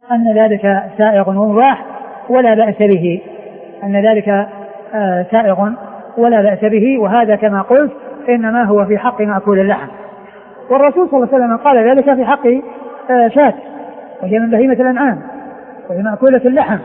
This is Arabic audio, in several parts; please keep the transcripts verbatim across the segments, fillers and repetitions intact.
أن ذلك سائغ ومباح ولا بأس به، أن ذلك سائغ ولا بأس به. وهذا كما قلت إنما هو في حق مأكول اللحم، والرسول صلى الله عليه وسلم قال ذلك في حق شاة وهي من بهيمة الأنعام وهي مأكولة اللحم،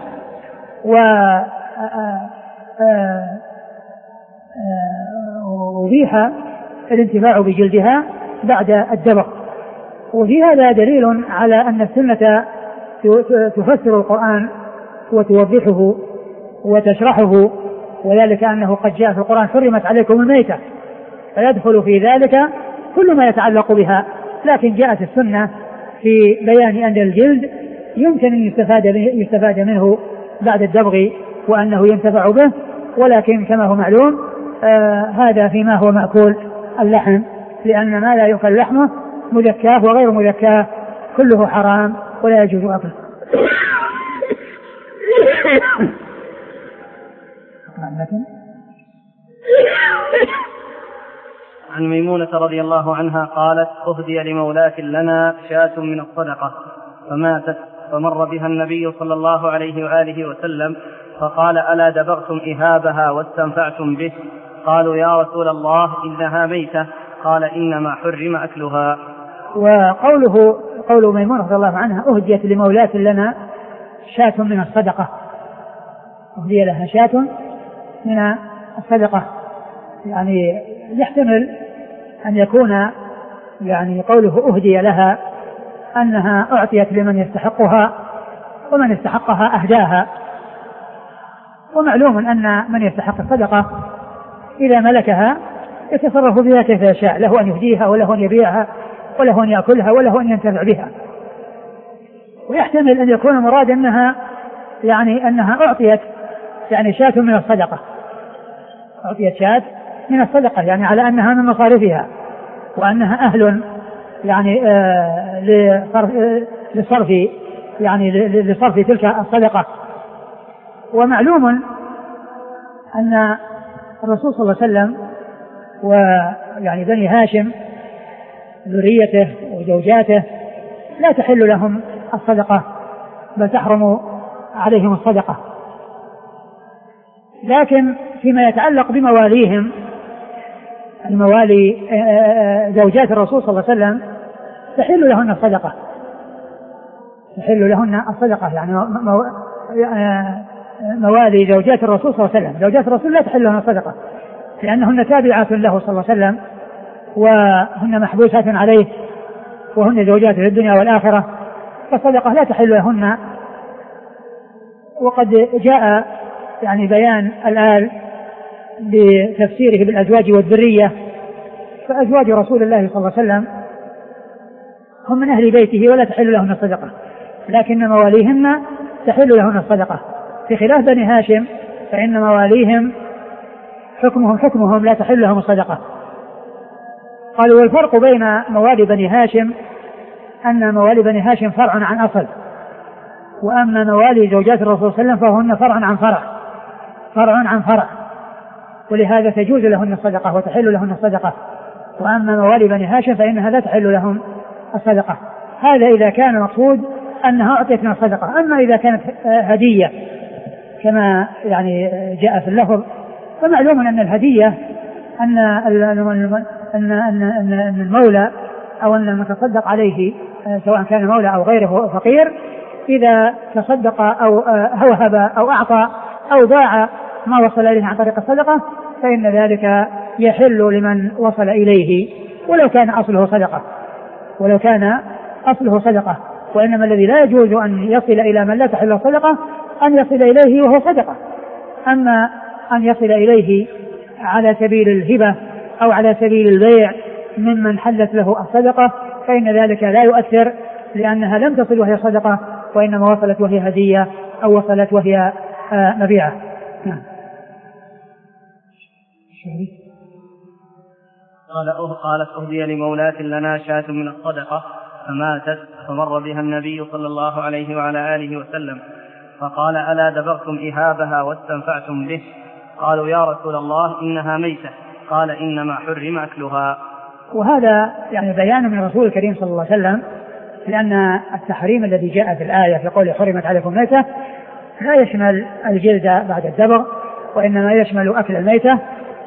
وأبيح الانتفاع بجلدها بعد الدبغ. وفي هذا دليل على أن السنة تفسر القرآن وتوضحه وتشرحه، وذلك أنه قد جاء في القرآن حرمت عليكم الميتة، فيدخل في ذلك كل ما يتعلق بها، لكن جاءت السنة في بيان أن الجلد يمكن أن يستفاد, يستفاد منه بعد الدبغ وأنه ينتفع به، ولكن كما هو معلوم آه هذا فيما هو مأكول اللحم، لأن ما لا يؤكل لحمه مذكاه وغير مذكاه كله حرام ولا يجوز أكله. عن ميمونة رضي الله عنها قالت: أهدي لمولاة لنا شاة من الصدقة فماتت، فمر بها النبي صلى الله عليه وآله وسلم فقال: ألا دبغتم إهابها واستنفعتم به؟ قالوا: يا رسول الله إنها ميتة. قال: إنما حرم أكلها. وقوله قول ميمونة رضي الله عنها: أهديت لمولاة لنا شاة من الصدقة، أهدي لها شاة من الصدقة، يعني يحتمل أن يكون يعني قوله أهدي لها أنها أعطيت لمن يستحقها، ومن يستحقها أهداها. ومعلوم أن من يستحق الصدقة إذا ملكها يتصرف بها كيف يشاء، له أن يهديها وله أن يبيعها وله أن يأكلها وله أن ينتفع بها. ويحتمل أن يكون مراد أنها يعني أنها أعطيت يعني شاة من الصدقة، أعطيت شاة من الصدقة يعني على أنها من مصارفها، وأنها أهل يعني آه لصرف, آه لصرف يعني لصرف تلك الصدقة. ومعلوم أن الرسول صلى الله عليه وسلم ويعني بني هاشم ذريته وزوجاته لا تحل لهم الصدقة بل تحرم عليهم الصدقة، لكن فيما يتعلق بمواليهم الموالي زوجات الرسول صلى الله عليه وسلم تحل لهن الصدقة، تحل لهن الصدقة يعني موالي زوجات الرسول صلى الله عليه وسلم، زوجات الرسول لا تحل لهن الصدقة لأنهن تابعات له صلى الله عليه وسلم وهن محبوسات عليه وهن زوجات في الدنيا والآخرة، فالصدقة لا تحل لهن. وقد جاء يعني بيان الآل بتفسيره بالأزواج والذرية، فأزواج رسول الله صلى الله عليه وسلم هم من أهل بيته ولا تحل لهن الصدقة، لكن مواليهن تحل لهن الصدقة، في خلاف بني هاشم فإن مواليهم حكمهم حكمهم لا تحل لهم الصدقة. قالوا: والفرق بين موالي بني هاشم أن موالي بني هاشم فرع عن أصل، وأما موالي زوجات الرسول صلى الله عليه وسلم فهن فرع عن فرع فرع عن فرع ولهذا تجوز لهن الصدقة وتحل لهن الصدقة. وأما موالي بني هاشم فإنها لا تحل لهم الصدقة. هذا إذا كان مقصود أنها أعطيت من الصدقة. أما إذا كانت هدية كما يعني جاء في اللفظ، فمعلوم أن الهدية أن أن أن المولى أو أن المتصدق عليه سواء كان مولى أو غيره فقير إذا تصدق أو وهب أو أعطى أو باع ما وصل إليه عن طريق الصدقة فإن ذلك يحل لمن وصل إليه ولو كان أصله صدقة ولو كان أصله صدقة وإنما الذي لا يجوز أن يصل إلى من لا تحل الصدقة أن يصل إليه وهو صدقة. أما أن يصل إليه على سبيل الهبة أو على سبيل البيع ممن حلت له الصدقة فإن ذلك لا يؤثر، لأنها لم تصل وهي صدقة وإنما وصلت وهي هدية أو وصلت وهي مبيعة. نعم. قالت: أهدي لمولاة لنا شاة من الصدقة فماتت، فمر بها النبي صلى الله عليه وعلى آله وسلم فقال: ألا دبغتم إهابها واستنفعتم به؟ قالوا: يا رسول الله إنها ميتة. قال: إنما حرم أكلها. وهذا يعني بيان من الرسول الكريم صلى الله عليه وسلم لأن التحريم الذي جاء في الآية في قوله حرمت عليكم الميتة لا يشمل الجلد بعد الدبغ، وإنما يشمل أكل الميتة،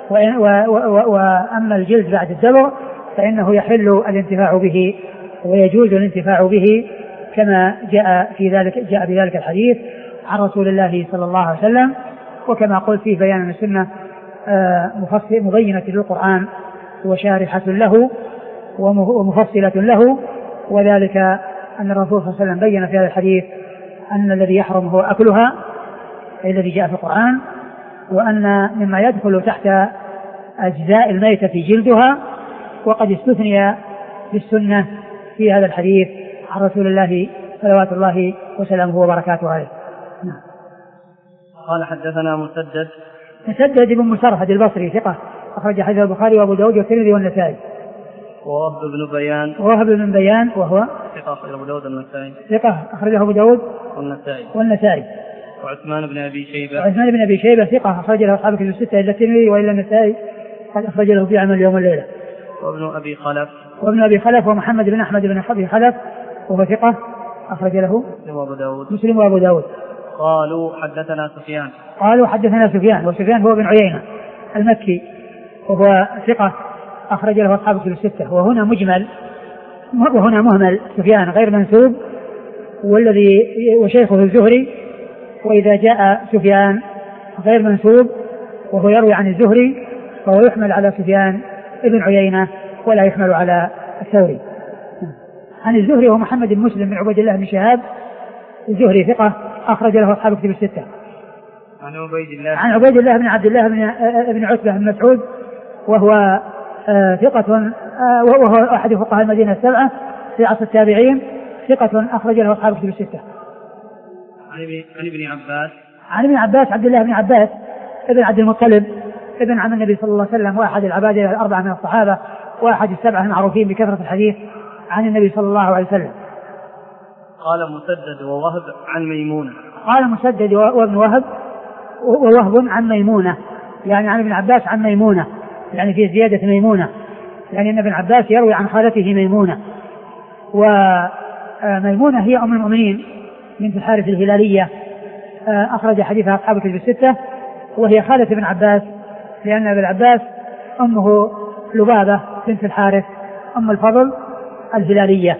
وأما الجلد بعد الدبغ فإنه يحل الانتفاع به ويجوز الانتفاع به، كما جاء في ذلك جاء بذلك الحديث عن رسول الله صلى الله عليه وسلم، وكما قلت فيه بيان السنة مبينة للقرآن وشارحة له ومفصلة له، وذلك أن الرسول صلى الله عليه وسلم بين في هذا الحديث أن الذي يحرم هو أكلها الذي جاء في القرآن، وأن مما يدخل تحت أجزاء الميتة في جلدها، وقد استثني بالسنة في هذا الحديث عن رسول الله صلوات الله وسلامه وبركاته عليه. قال حدثنا مسدد مسدد بن مسرهد البصري ثقة أخرج حديث البخاري وأبو داود والترمذي والنسائي. ووهب بن بيان ووهب بن بيان وهو ثقة أخرجه أبو داود والنسائي ثقة أخرجه أبو داود والنسائي والنسائي. وعثمان بن أبي شيبة وعثمان بن أبي شيبة ثقة أخرج له أصحاب الكتب الستة إلا الترمذي وإلا النسائي قد أخرج له في عمل اليوم والليلة. وابن أبي خلف وابن أبي خلف ومحمد بن أحمد بن أبي خلف وهو ثقة أخرج له مسلم وأبو داود مسلم وأبو داود. قالوا حدثنا سفيان قالوا حدثنا سفيان وسفيان هو بن عيينة المكي وهو ثقة أخرج له أصحاب الكتب الستة. وهنا مجمل وهنا مهمل سفيان غير منسوب والذي وشيخه الزهري، وإذا جاء سفيان غير منسوب وهو يروي عن الزهري فهو يحمل على سفيان ابن عيينة ولا يحمل على الثوري. عن الزهري هو محمد بن مسلم بن عبيد الله بن شهاب الزهري ثقة أخرج له أصحاب الكتب الستة. عن عبيد الله عن عبيد الله بن عبد الله بن ابن عتبة بن مسعود وهو آه ثقة آه وهو أحد فقهاء المدينة السبعة في عصر التابعين ثقة أخرج له أصحاب الكتب الستة. عن ابن عباس عن ابن عباس عبد الله بن عباس ابن عبد المطلب ابن عم النبي صلى الله عليه وسلم وأحد العبادة الأربعة من الصحابة وأحد السبعة المعروفين بكثرة الحديث عن النبي صلى الله عليه وسلم. قال مسدد ووهب عن ميمونة قال مسدد وابن وهب ووهب عن ميمونة يعني عن ابن عباس عن ميمونة يعني في زيادة ميمونة يعني أن ابن عباس يروي عن خالته ميمونة. وميمونة هي أم المؤمنين بنت الحارث الهلالية أخرج حديثها أصحاب الكتب الستة، وهي خالة ابن عباس لأن ابن عباس أمه لبابة بنت الحارث أم الفضل الهلالية.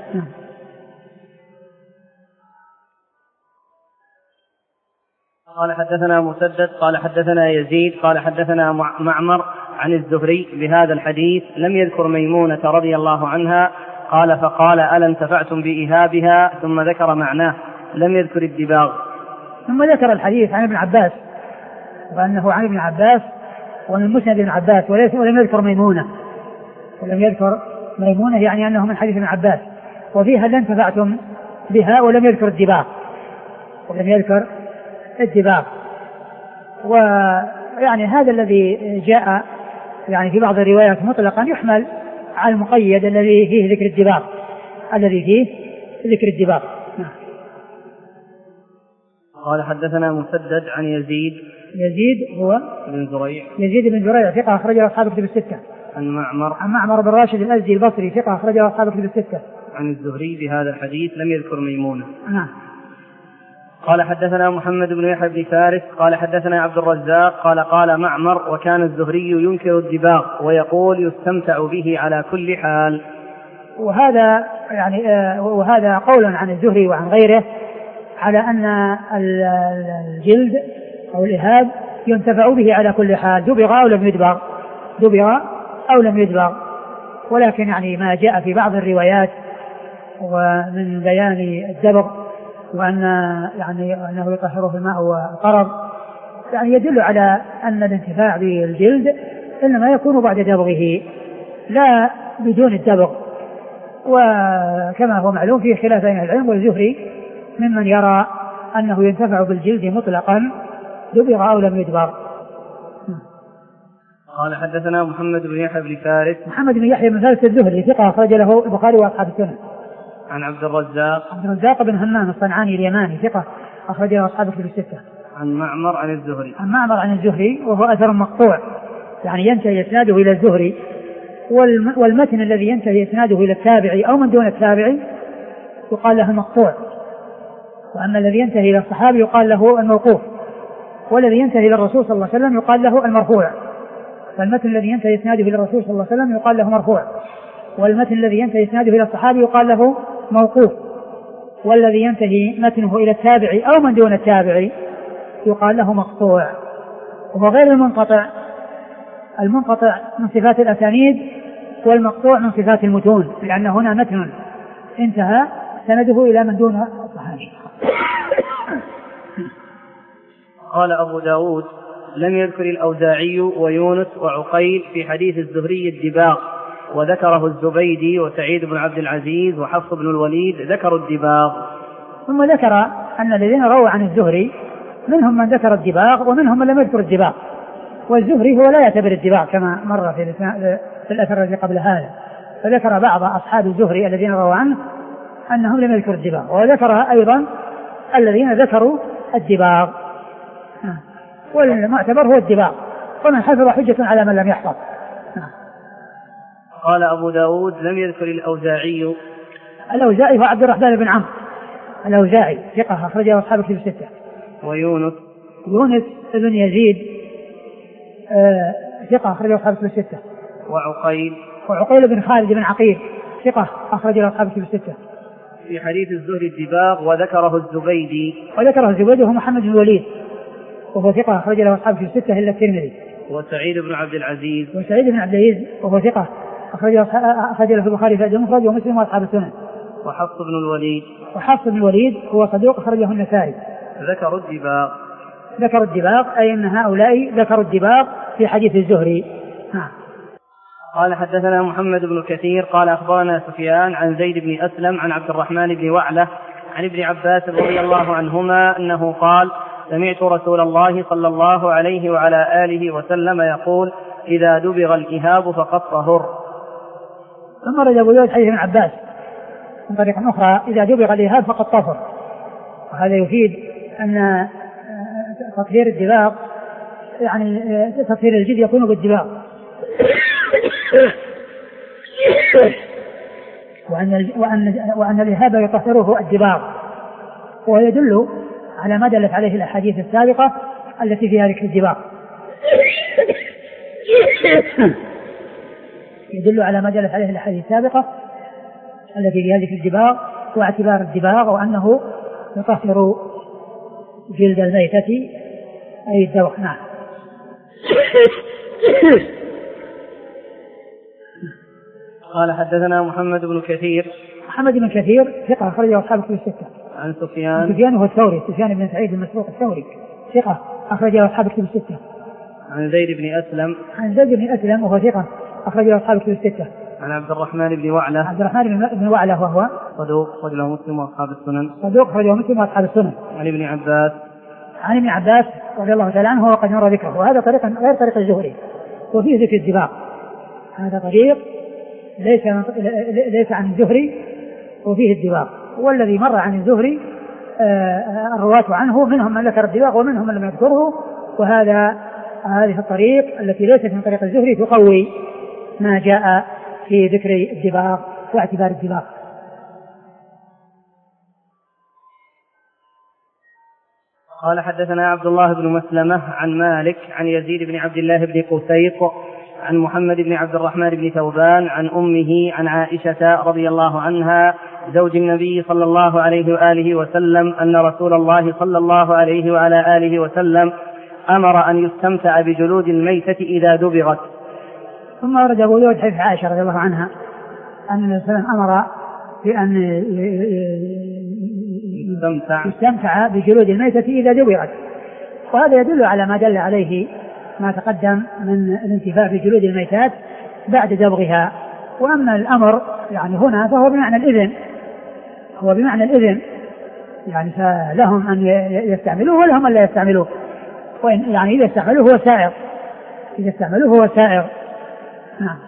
قال حدثنا مسدد قال حدثنا يزيد قال حدثنا معمر عن الزهري بهذا الحديث لم يذكر ميمونة رضي الله عنها. قال فقال ألا انتفعتم بإهابها ثم ذكر معناه لم يذكر الدباغ. ثم ذكر الحديث عن ابن عباس وأنه عن ابن عباس ومن مسند ابن عباس ولم يذكر ميمونة ولم يذكر ميمونة يعني أنه من حديث ابن عباس وفيها لن انتفعتم بها ولم يذكر الدباغ ولم يذكر الدباغ. ويعني هذا الذي جاء يعني في بعض الروايات مطلقا يحمل على المقيد الذي فيه ذكر الدباغ الذي فيه ذكر الدباغ. قال حدثنا مسدد عن يزيد يزيد هو بن زريع يزيد بن زريع ثقة أخرج أصحاب الكتب الستة. عن معمر عن معمر بن راشد الأزدي البصري ثقة أخرج أصحاب الكتب الستة. عن الزهري بهذا الحديث لم يذكر ميمونة. نعم. قال حدثنا محمد بن يحيى بن فارس قال حدثنا عبد الرزاق قال قال معمر وكان الزهري ينكر الدباغ ويقول يستمتع به على كل حال. وهذا يعني آه وهذا قول عن الزهري وعن غيره على أن الجلد أو الإهاب ينتفع به على كل حال دبغ أو لم يدبغ دبغ أو لم يدبغ. ولكن يعني ما جاء في بعض الروايات ومن بيان الدبغ وأن يعني أنه يطهره في الماء والقرض يعني يدل على أن الانتفاع بالجلد إنما يكون بعد دبغه لا بدون الدبغ. وكما هو معلوم فيه خلاف بين العلم والزهري ممن يرى أنه ينتفع بالجلد مطلقا دبغ أو لم يدبغ. قال حدثنا محمد بن يحيى بن فارس محمد بن يحيى بن فارس الزهري ثقة أخرج له البخاري وأصحاب السنن. عن عبد الرزاق عبد الرزاق بن همام الصنعاني اليماني ثقة أخرج له أصحاب الكتب الستة. عن معمر عن الزهري عن معمر عن الزهري وهو أثر مقطوع يعني ينتهي إسناده إلى الزهري والمتن الذي ينتهي إسناده إلى التابعي أو من دون التابعي يقال له المقطوع، وأما الذي ينتهي إلى الصحابي يقال له الموقوف، والذي ينتهي إلى الرسول صلى الله عليه وسلم يقال له المرفوع. فالمتن الذي ينتهي إسناده إلى الرسول صلى الله عليه وسلم يقال له مرفوع، والمتن الذي ينتهي إسناده إلى الصحابي يقال له موقوف، والذي ينتهي متنه إلى التابعي أو من دون التابعي يقال له مقطوع. وهو غير المنقطع، المنقطع من صفات الأسانيد والمقطوع من صفات المتون، لأن هنا متن انتهى سنده إلى من دون الصحابي. قال أبو داود لم يذكر الأوزاعي ويونس وعقيل في حديث الزهري الدباغ، وذكره الزبيدي وسعيد بن عبد العزيز وحفص بن الوليد ذكروا الدباغ. ثم ذكر أن الذين رووا عن الزهري منهم من ذكر الدباغ ومنهم من لم يذكر الدباغ، والزهري هو لا يعتبر الدباغ كما مر في الأثر الذي قبل هذا، فذكر بعض أصحاب الزهري الذين رووا عنه أنهم لم يذكروا الدباغ، وذكر أيضا الذين ذكروا الدباغ، والمعتبر هو الدباغ، ومن حفظ حجة على من لم يحفظ. قال أبو داود لم يذكر الأوزاعي. الأوزاعي هو عبد الرحمن بن عمرو الأوزاعي ثقة أخرجه أصحاب الكتب الستة. ويونس يونس بن يزيد آه ثقة أخرجه أصحاب الكتب الستة. وعقيل وعقيل بن خالد بن عقيل ثقة أخرجه أصحاب الكتب الستة. في حديث الزهري الدباغ وذكره الزبيدي. وذكره الزبيدي وهو محمد بن الوليد وهو ثقة أخرج له أصحاب الكتب الستة إلا الترمذي. وسعيد بن عبد العزيز. وسعيد بن عبد العزيز وهو ثقة أخرج له في البخاري في المفرد ومسلم وأصحاب السنن. وحفص بن الوليد. وحفص بن الوليد هو صدوق أخرجه النسائي. ذكروا الدباغ. ذكروا الدباغ أي أن هؤلاء ذكروا الدباغ في حديث الزهري. ها. قال حدثنا محمد بن كثير قال أخبرنا سفيان عن زيد بن أسلم عن عبد الرحمن بن وعلة عن ابن عباس رضي الله عنهما أنه قال سمعت رسول الله صلى الله عليه وعلى آله وسلم يقول إذا دبغ الإهاب فقد طهر. ثم رد أبو داود حديث ابن عباس من طريقة أخرى إذا دبغ الإهاب فقد طهر، وهذا يفيد أن تطهير الدباغ يعني تطهير الجلد يكون بالدباغ، وأن وأن وأن الإهاب يطهره الدباغ، ويدل على ما دلت عليه الأحاديث السابقة التي فيها ذكر الدباغ، يدل على ما دلت عليه الأحاديث السابقة التي فيها ذكر الدباغ واعتبار الدباغ وأنه يطهر جلد الميتة أي الذوق. نعم. قال حدثنا محمد بن كثير. محمد بن كثير ثقة أخرجه أصحاب الكتب الستة. عن سفيان. سفيان هو الثوري، سفيان بن سعيد المسروق الثوري ثقة أخرجه أصحاب الكتب الستة. عن زيد بن أسلم. عن زيد بن أسلم وهو ثقة أخرجه أصحاب الكتب الستة. عن عبد الرحمن بن وعلة. عبد الرحمن بن وعلة وهو صدوق أخرجه مسلم وأصحاب السنن. صدوق أخرجه مسلم وأصحاب السنن. عن ابن عباس. عن ابن عباس رضي الله تعالى عنه وقد مر ذكره، وهذا طريق غير طريق الزهري وفيه ذكر الدباغ، هذا طريق ليس ليس عن الزهري وفيه الدباغ، والذي مر عن الزهري الرواة عنه منهم من ذكر الدباغ ومنهم من لم يذكره، وهذا هذه الطريق التي ليست من طريق الزهري تقوي ما جاء في ذكر الدباغ واعتبار الدباغ. قال حدثنا عبد الله بن مسلمة عن مالك عن يزيد بن عبد الله بن قسيط عن محمد بن عبد الرحمن بن ثوبان عن أمه عن عائشة رضي الله عنها زوج النبي صلى الله عليه وآله وسلم أن رسول الله صلى الله عليه وعلى آله وسلم أمر أن يستمتع بجلود الميتة إذا دبغت. ثم ورد أبو داود حديث عائشة رضي الله عنها أن النبي صلى الله عليه وسلم أمر بأن يستمتع. يستمتع بجلود الميتة إذا دبغت، وهذا يدل على ما دل عليه ما تقدم من الانتفاع بجلود الميتات بعد دبغها. وأما الأمر يعني هنا فهو بمعنى الإذن، هو بمعنى الإذن يعني فلهم أن يستعملوه ولهم أن لا يستعملوه، وإن يعني إذا استعملوه هو سائر، إذا استعملوه هو سائر. نعم.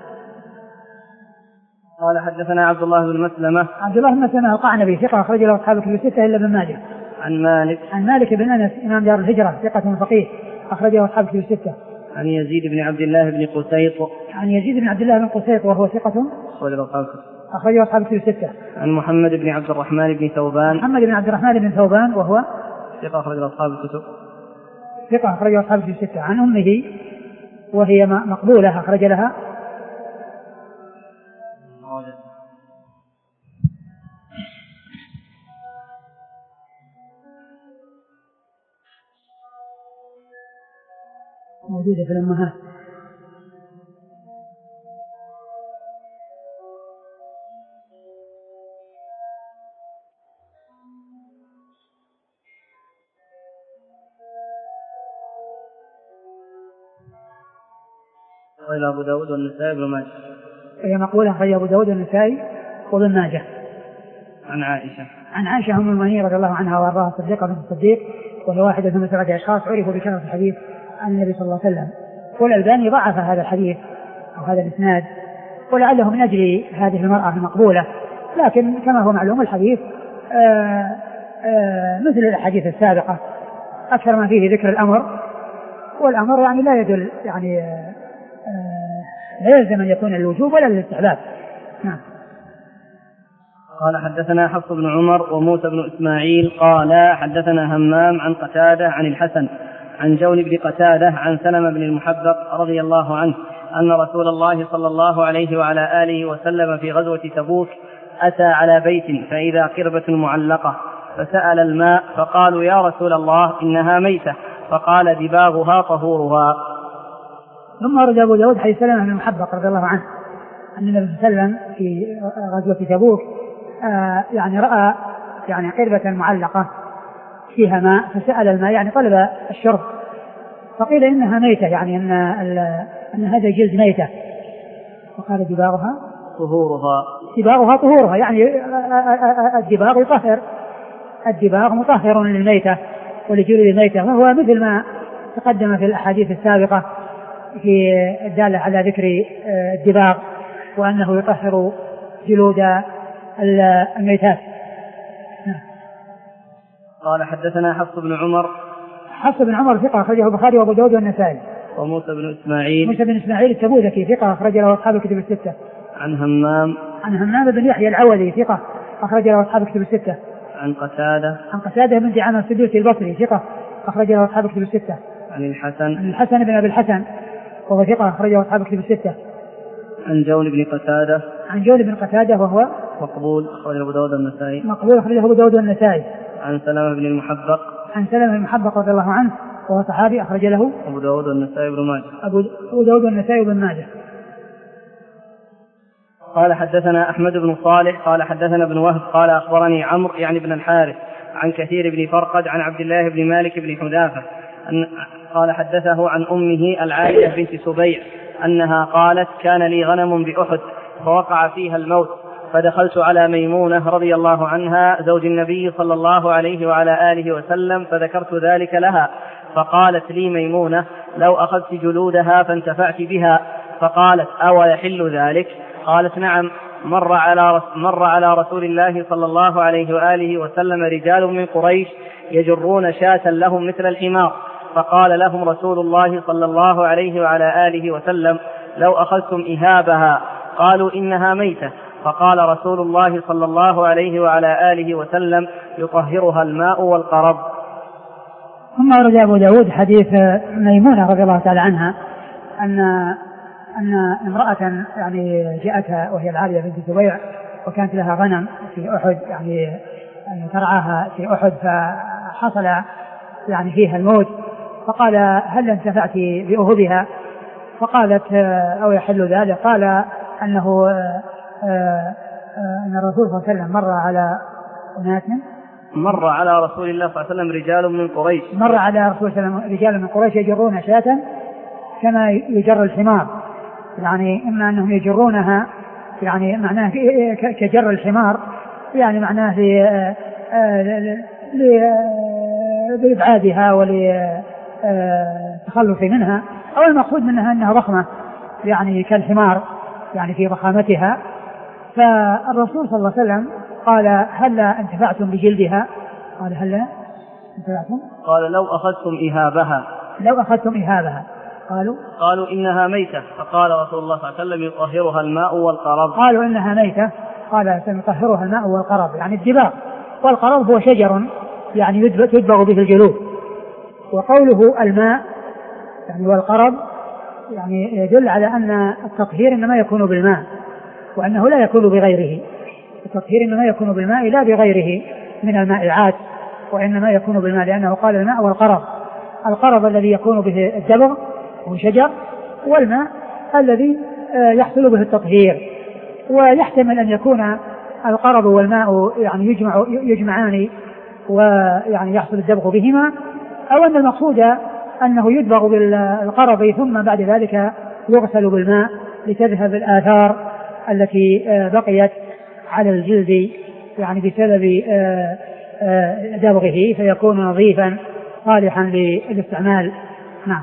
قال حدثنا عبد الله بن مسلمة. عبد الله بن مسلمة القعنبي ثقة أخرج له أصحاب الكتب الستة إلا ابن ماجه. عن مالك. عن مالك بن أنس إمام دار الهجرة ثقة فقيه أخرجه أصحاب الكتب الستة. عن يزيد بن عبد الله بن قسيط. عن يزيد بن عبد الله بن قسيط وهو ثقة أخرجه أصحاب الكتب الستة. عن محمد بن عبد الرحمن بن ثوبان. محمد بن عبد الرحمن بن ثوبان وهو ثقة أخرجه أصحاب الكتب. ثقة أخرجه أصحاب الكتب الستة. عن أمه وهي مقبولة أخرج لها موجودة في الأمهات. وإلى أبو داود والنسائي بن ماجه. هي مقولة أخرج أبو داود والنسائي وابن ماجه. عن عائشة. عن عائشة أم المؤمنين رضي الله عنها وأرضاها الصديقة بنت الصديق، وهي واحدة من سبعة أشخاص عرفوا بكثرة الحديث عن النبي صلى الله عليه وسلم. والألباني ضعف هذا الحديث أو هذا الإسناد، ولعله من أجل هذه المرأة المقبولة، لكن كما هو معلوم الحديث آآ آآ مثل الأحاديث السابقة، أكثر ما فيه ذكر الأمر، والأمر يعني لا يدل يعني لا يلزم أن يكون الوجوب ولا الاستحباب. نعم. قال حدثنا حفص بن عمر وموسى بن إسماعيل قال حدثنا همام عن قتادة عن الحسن عن جون بن قتادة عن سلمة بن المحبق رضي الله عنه أن رسول الله صلى الله عليه وعلى آله وسلم في غزوة تبوك أتى على بيت فإذا قربة معلقة فسأل الماء فقالوا يا رسول الله إنها ميتة، فقال دباغها طهورها. ثم ورد أبو داود حديث سلمة بن المحبق رضي الله عنه أن النبي صلى الله عليه وسلم في غزوة تبوك آه يعني رأى يعني قربة معلقة فيها ماء فسأل الماء يعني طلب الشرب، فقيل إنها ميتة يعني أن, أن هذا جلد ميتة، فقال دباغها طهورها. دباغها طهورها يعني الدباغ يطهر، الدباغ مطهر للميتة ولجلد الميتة، وهو مثل ما تقدم في الأحاديث السابقة في الدالة على ذكر الدباغ وأنه يطهر جلود الميتات. قال حدثنا حفص بن عمر. حفص بن عمر ثقة أخرجه البخاري وأبو داود والنسائي. وموسى بن إسماعيل. موسى بن إسماعيل التبوذكي ثقة أخرج له أصحاب الكتب الستة. عن همام. عن همام بن يحيى العوذي ثقة أخرج له أصحاب الكتب الستة. عن قتادة. عن قتادة بن دعامة السدوسي البصري ثقة أخرج له أصحاب الكتب الستة. عن الحسن. عن الحسن بن أبي الحسن وهو ثقة أخرجه أصحاب الكتب الستة. عن جون بن قتادة. عن جون بن قتادة وهو مقبول أخرجه أبو داود والنسائي. مقبول أخرجه أبو داود والنسائي. عن سلمة بن المحبق. عن سلمة بن المحبق رضي الله عنه وهو صحابي أخرج له أبو داود والنسائي بن ماجه. أبو داود والنسائي بن ماجه. قال حدثنا أحمد بن صالح قال حدثنا ابن وهب قال أخبرني عمرو يعني بن الحارث عن كثير بن فرقد عن عبد الله بن مالك بن حذافة أن قال حدثه عن أمه العالية بنت سبيع أنها قالت كان لي غنم بأحد فوقع فيها الموت فدخلت على ميمونة رضي الله عنها زوج النبي صلى الله عليه وعلى آله وسلم فذكرت ذلك لها، فقالت لي ميمونة لو أخذت جلودها فانتفعت بها، فقالت أو يحل ذلك؟ قالت نعم. مر على مر على رسول الله صلى الله عليه وآله وسلم رجال من قريش يجرون شاة لهم مثل الحمار، فقال لهم رسول الله صلى الله عليه وعلى آله وسلم لو أخذتم إهابها، قالوا إنها ميتة، فقال رسول الله صلى الله عليه وعلى آله وسلم يطهرها الماء والقرب. ثم ورد أبو داود حديث ميمونة رضي الله تعالى عنها أن أن امرأة يعني جاءتها وهي العالية بنت سبيع وكانت لها غنم في أحد يعني ترعاها في أحد فحصل يعني فيها الموت، فقال هل انتفعت بأهبها؟ فقالت أو يحل ذلك؟ قال أنه أن الرسول صلى الله عليه وسلم مر على أناس مر على رسول الله صلى الله عليه وسلم رجال من قريش مر على رسول الله صلى الله عليه وسلم رجال من قريش يجرون شاة كما يجر الحمار، يعني إما أنهم يجرونها يعني معناه كجر الحمار، يعني معناه لإبعادها ولتخلص منها، أو المقصود منها أنها ضخمة يعني كالحمار يعني في ضخامتها. فالرسول صلى الله عليه وسلم قال هلا انتفعتم بجلدها؟ قال هلا انتفعتم؟ قال لو أخذتم إهابها. لو أخذتم إهابها قالوا قالوا إنها ميتة، فقال رسول الله صلى الله عليه وسلم يطهرها الماء والقرب. قالوا إنها ميتة، قال سنطهرها الماء والقرض، يعني الدباغ، والقرض هو شجر يعني يدبغ به الجلود. وقوله الماء يعني والقرض يعني يدل على أن التطهير إنما يكون بالماء، وأنه لا يكون بغيره. التطهير إنما يكون بالماء لا بغيره من المائعات، وإنما يكون بالماء، لأنه قال الماء والقرض. القرض الذي يكون به الدبغ هو شجر، والماء الذي يحصل به التطهير. ويحتمل أن يكون القرض والماء يعني يجمع يجمعان ويعني يحصل الدبغ بهما، أو أن المقصود أنه يدبغ بالقرض ثم بعد ذلك يغسل بالماء لتذهب الآثار التي بقيت على الجلد يعني بسبب دبغه، فيكون نظيفا صالحا للاستعمال. نعم.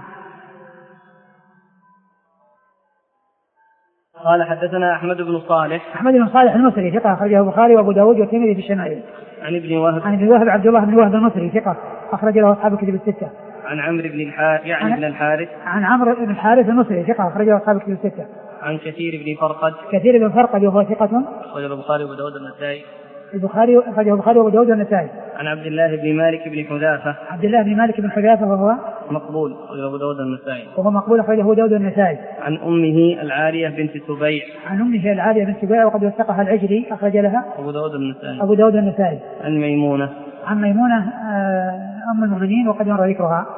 قال حدثنا أحمد بن صالح أحمد بن صالح المصري ثقة أخرجه البخاري وأبو داود والترمذي في الشمائل. عن ابن وهب عن ابن وهب عبد الله بن وهب المصري ثقة أخرج له أصحاب الكتب الستة. عن عمرو بن الحارث يعني ابن الحارث عن عمرو بن الحارث المصري ثقة أخرجه أصحاب الكتب الستة. عن كثير بن فرقد كثير بن فرقد وهو ثقة أخرجه البخاري وأبو داود والنسائي البخاري أخرجه البخاري وأبو داود والنسائي. عن عبد الله بن مالك بن حذافة عبد الله بن مالك بن حذافة وهو مقبول أخرجه أبو داود والنسائي وهو مقبول أخرجه أبو داود والنسائي. عن أمه العالية بنت سبيع عن أمه العالية بنت سبيع وقد وثقها العجلي أخرج لها أبو داود والنسائي أبو داود والنسائي. عن ميمونة عن ميمونة أم المؤمنين وقد مر ذكرها.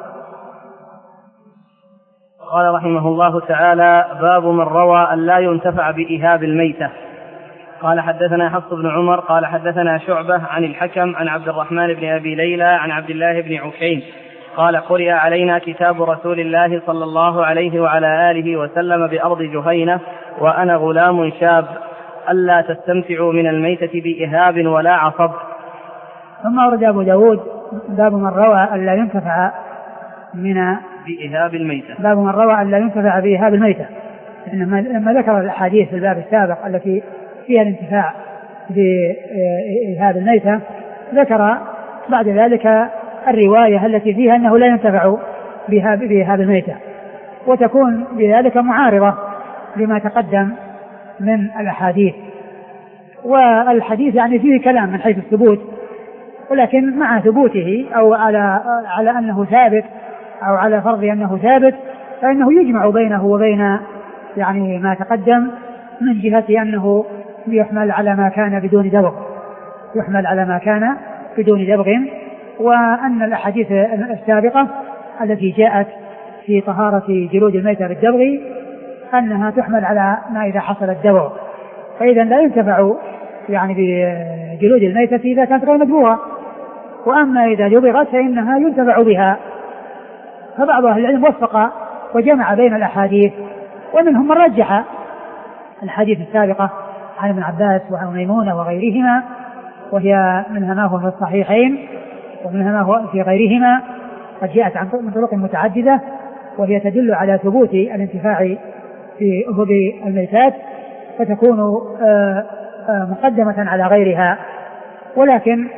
قال رحمه الله تعالى: باب من روى أن لا ينتفع بإهاب الميتة. قال حدثنا حفص بن عمر قال حدثنا شعبة عن الحكم عن عبد الرحمن بن أبي ليلى عن عبد الله بن عكيم قال: قرئ علينا كتاب رسول الله صلى الله عليه وعلى آله وسلم بأرض جهينة وأنا غلام شاب ألا تستمتعوا من الميتة بإهاب ولا عصب. ثم أورد أبو داود باب من روى أن لا ينتفع من بإهاب الميتة باب من روى أن لا ينتفع بإهاب الميتة. لما ذكر الأحاديث في الباب السابق التي فيها الانتفاع بإهاب الميتة ذكر بعد ذلك الرواية التي فيها أنه لا ينتفع بإهاب الميتة، وتكون بذلك معارضة لما تقدم من الأحاديث. والحديث يعني فيه كلام من حيث الثبوت، ولكن مع ثبوته أو على على أنه ثابت أو على فرض أنه ثابت فإنه يجمع بينه وبين يعني ما تقدم من جهة أنه يحمل على ما كان بدون دبغ يحمل على ما كان بدون دبغ وأن الأحاديث السابقة التي جاءت في طهارة جلود الميتة بالدبغ أنها تحمل على ما إذا حصل الدبغ، فإذا لا ينتفع يعني بجلود الميتة إذا كانت غير مدبوغة، وأما إذا دبغت فإنها ينتفع بها. فبعض أهل العلم وفق وجمع بين الأحاديث، ومنهم من رجح الحديث السابقة عن ابن عباس وعن ميمونة وغيرهما، وهي منها ما هو في الصحيحين ومنها ما هو في غيرهما، قد جاءت عن طرق متعددة وهي تدل على ثبوت الانتفاع في أهب الميتات، فتكون مقدمة على غيرها. ولكن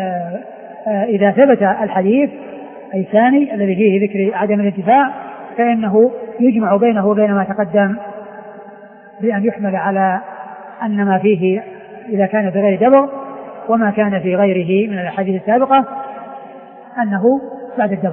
إذا ثبت الحديث أي ثاني الذي فيه ذكر عدم الانتفاع فإنه يجمع بينه وبين ما تقدم بأن يحمل على أن ما فيه إذا كان بغير دبغ وما كان في غيره من الأحاديث السابقة أنه بعد الدبغ.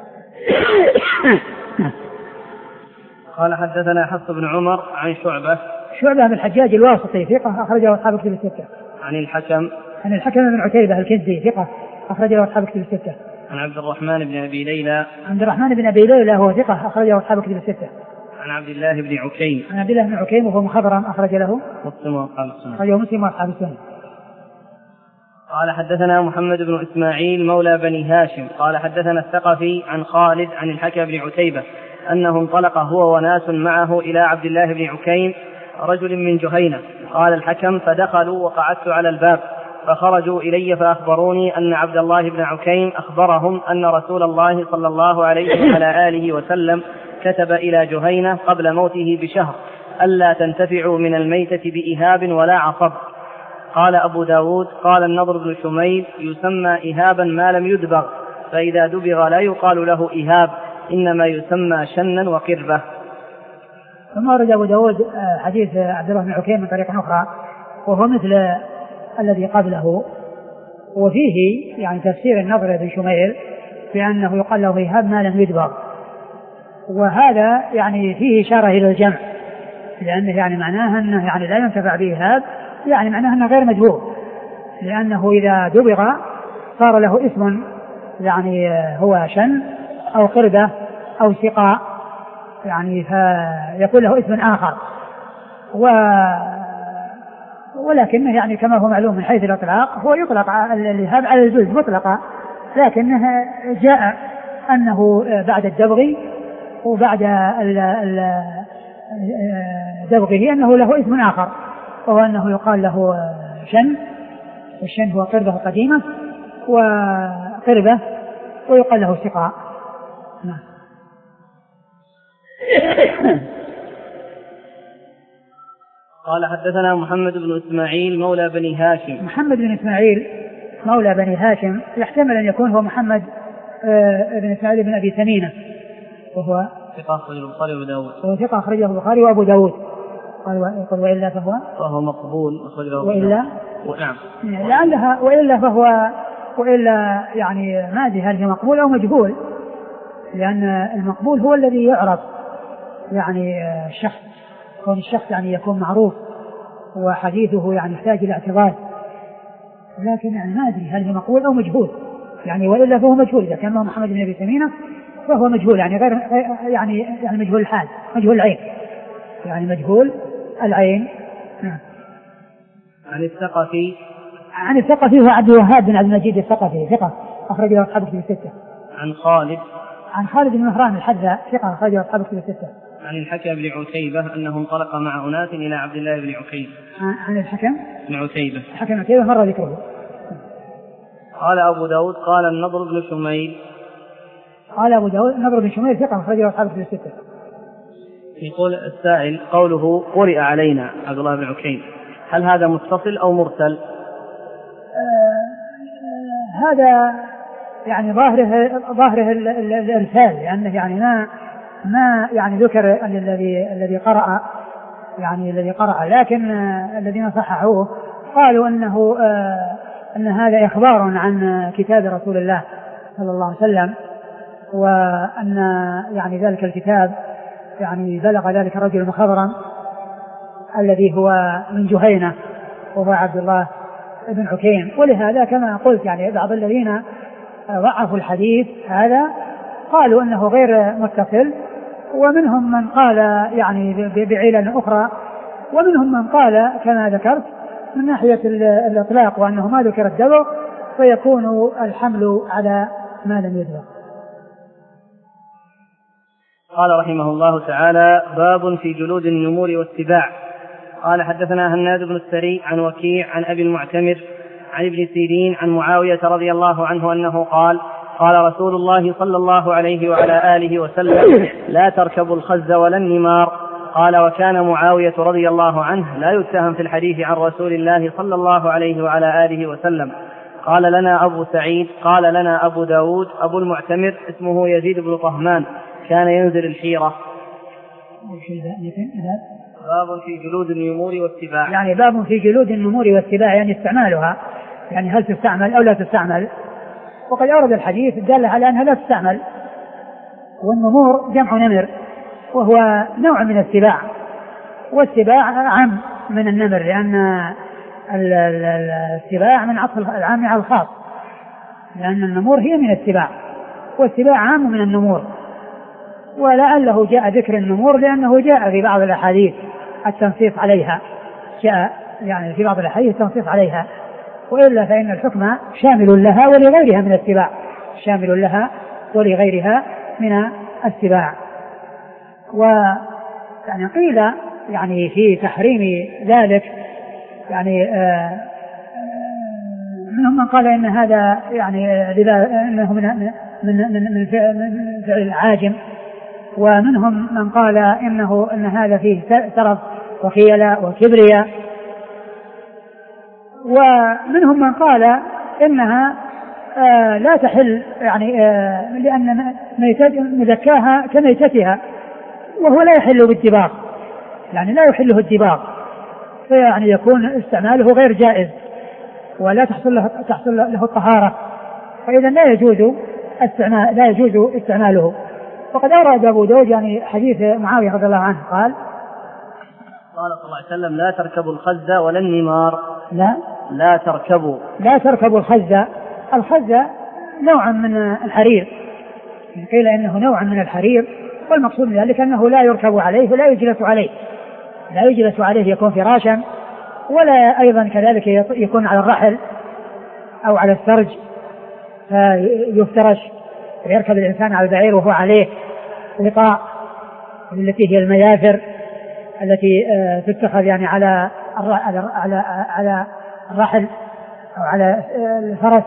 قال حدثنا حفص بن عمر عن شعبة شعبة بن الحجاج الواسطي ثقة أخرجه أصحاب الكتب الستة. عن الحكم عن الحكم بن عتيبة الكندي ثقة أخرجه أصحاب الكتب الستة. عن عبد الرحمن بن أبي ليلى عبد الرحمن بن أبي ليلى هو ثقة أخرجه أصحاب الكتب الستة. عن عبد الله بن عكيم عن عبد الله بن عكيم وهو مخضرم أخرج له مسلم وأصحاب السنة أخرجه مسلم وأصحاب السنة. قال حدثنا محمد بن إسماعيل مولى بني هاشم قال حدثنا الثقفي عن خالد عن الحكم بن عتيبة أنه انطلق هو وناس معه إلى عبد الله بن عكيم رجل من جهينة. قال الحكم: فدخلوا وقعدت على الباب فخرجوا إلي فأخبروني أن عبد الله بن عكيم أخبرهم أن رسول الله صلى الله عليه وعلى آله وسلم كتب إلى جهينة قبل موته بشهر ألا تنتفعوا من الميتة بإهاب ولا عصب. قال أبو داود: قال النضر بن شميل: يسمى إهابا ما لم يدبغ، فإذا دبغ لا يقال له إهاب، إنما يسمى شنا وقربة. ثم ورد أبو داود حديث عبد الله بن عكيم من طريق أخرى وهو مثل الذي قبله. وفيه يعني تفسير النضر بن شميل بأنه يقال له إيهاب ما لم يدبر، وهذا يعني فيه إشارة إلى الجمع، لأنه يعني معناه أنه يعني لا ينتفع بإيهاب، يعني معناه أنه غير مدبور، لأنه إذا دبر صار له اسم يعني هو شن أو قردة أو سقاء، يعني فيكون له اسم آخر. و ولكنه يعني كما هو معلوم من حيث الإطلاق هو يطلق الإيهاب على الجلد مطلقا، لكنه جاء أنه بعد الدبغ وبعد دبغه أنه له اسم آخر، وهو أنه يقال له شن، والشن هو قربة قديمة وقربة، ويقال له سقاء. نعم. قال حدثنا محمد بن إسماعيل مولى بني هاشم. محمد بن إسماعيل مولى بني هاشم يحتمل أن يكون هو محمد آه بن إسماعيل بن أبي ثمينة، وهو ثقة أخرجه البخاري وأبو داود. وهو ثقة أخرجه البخاري وأبو داود. قال وإلا فهو فهو مقبول أخرجه. وإلا نعم لعلها وإلا فهو وإلا يعني ما أدري هل هي مقبول أو مجهول، لأن المقبول هو الذي يعرف يعني الشخص، كون الشخص يعني يكون معروف وحديثه يعني يحتاج إلى اعتراض، لكن يعني ما أدري هل هي مقبول أو مجهول، يعني وإلا فهو مجهول. إذا كان محمد بن أبي ثمينة فهو مجهول، يعني غير يعني يعني مجهول الحال، مجهول العين، يعني مجهول العين. نعم. عن الثقفي عن الثقفي هو عبد الوهاب بن عبد المجيد الثقفي، ثقة أخرجه أصحاب الكتب الستة. عن خالد عن خالد بن مهران الحذاء، ثقة أخرجه أصحاب الكتب الستة. عن الحكم بن عتيبة أنه انطلق مع أناس إلى عبد الله بن عكيم. عن الحكم بن عتيبة الحكم بن عتيبة مر ذكره. قال أبو داود قال النضر بن شميل. قال أبو داود النضر بن شميل ثقة أخرجه أصحاب الكتب الستة. يقول السائل قوله قرئ علينا عبد الله بن عكيم، هل هذا متصل أو مرسل؟ آه آه هذا يعني ظاهره ظاهره الإرسال، لأنه يعني ما ما يعني ذكر الذي الذي قرأ يعني الذي قرأ، لكن آه الذين صححوه قالوا أنه آه أن هذا إخبار عن كتاب رسول الله صلى الله عليه وسلم، وأن يعني ذلك الكتاب يعني بلغ ذلك الرجل المخضرم الذي هو من جهينة وهو عبد الله بن عكيم. ولهذا كما قلت يعني بعض الذين ضعفوا الحديث هذا قالوا أنه غير متصل، ومنهم من قال يعني بعلل أخرى، ومنهم من قال كما ذكرت من ناحية الإطلاق وأنه ما ذكر الدبغ فيكون الحمل على ما لم يدبغ. قال رحمه الله تعالى باب في جلود النمور والسباع. قال حدثنا هناد بن السري عن وكيع عن أبي المعتمر عن ابن سيرين عن معاوية رضي الله عنه أنه قال قال رسول الله صلى الله عليه وعلى آله وسلم لا تركبوا الخز ولا النمار. قال وكان معاوية رضي الله عنه لا يتهم في الحديث عن رسول الله صلى الله عليه وعلى آله وسلم. قال لنا أبو سعيد قال لنا أبو داود أبو المعتمر اسمه يزيد بن طهمان كان ينزل الحيرة. باب في جلود النمور والسباع، يعني باب في جلود النمور والسباع يعني استعمالها، يعني هل تستعمل أو لا تستعمل. وقد أورد الحديث دل على أنها لا تستعمل، والنمور جمع نمر وهو نوع من السباع، والسباع عام من النمر، لأن السباع من عطف العام على الخاص، لأن النمور هي من السباع والسباع عام من النمور. ولعله جاء ذكر النمور لأنه جاء في بعض الأحاديث التنصيص عليها، جاء يعني في بعض الأحاديث التنصيص عليها، وإلا فإن الحكم شامل لها ولغيرها من السباع، شامل لها ولغيرها من السباع. ويعني قيل يعني في تحريم ذلك يعني آه منهم من قال إن هذا يعني إنه من من من من فعل العاجم، ومنهم من قال إنه إن هذا فيه ترف وخيلة وكبرياء، ومنهم من قال إنها آه لا تحل يعني آه لأن مزكاها كميتتها، وهو لا يحل بالدباغ، يعني لا يحله الدباغ، فيعني يكون استعماله غير جائز ولا تحصل له, تحصل له الطهارة، فإذا لا يجوز استعمال لا يجوز استعماله. وقد أورد أبو داود يعني حديث معاوية رضي الله عنه قال قال صلى الله عليه وسلم لا تركبوا الخز ولا النمار. لا لا تركبوا لا تركبوا الخز. الخز نوع من الحرير، قيل إنه نوع من الحرير، والمقصود من ذلك أنه لا يركب عليه ولا يجلس عليه، لا يجلس عليه يكون فراشا، ولا أيضا كذلك يكون على الرحل أو على السرج فيفترش ويركب الإنسان على البعير وهو عليه وطاء التي هي الميافر التي تتخذ يعني على على على الرحل أو على الفرس.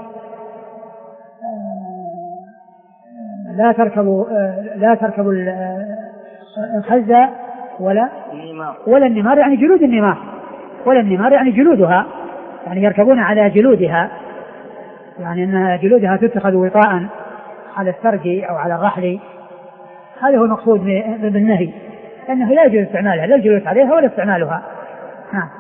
لا تركبوا لا تركبوا الخزة ولا ولا النمار، يعني جلود النمار، ولا النمار يعني جلودها، يعني يركبون على جلودها، يعني أن جلودها تتخذ وطاء على السرج أو على الرحل. هذا هو المقصود بالنهي، أنه لا يجوز استعمالها، لا الجلوس عليها ولا استعمالها. نعم.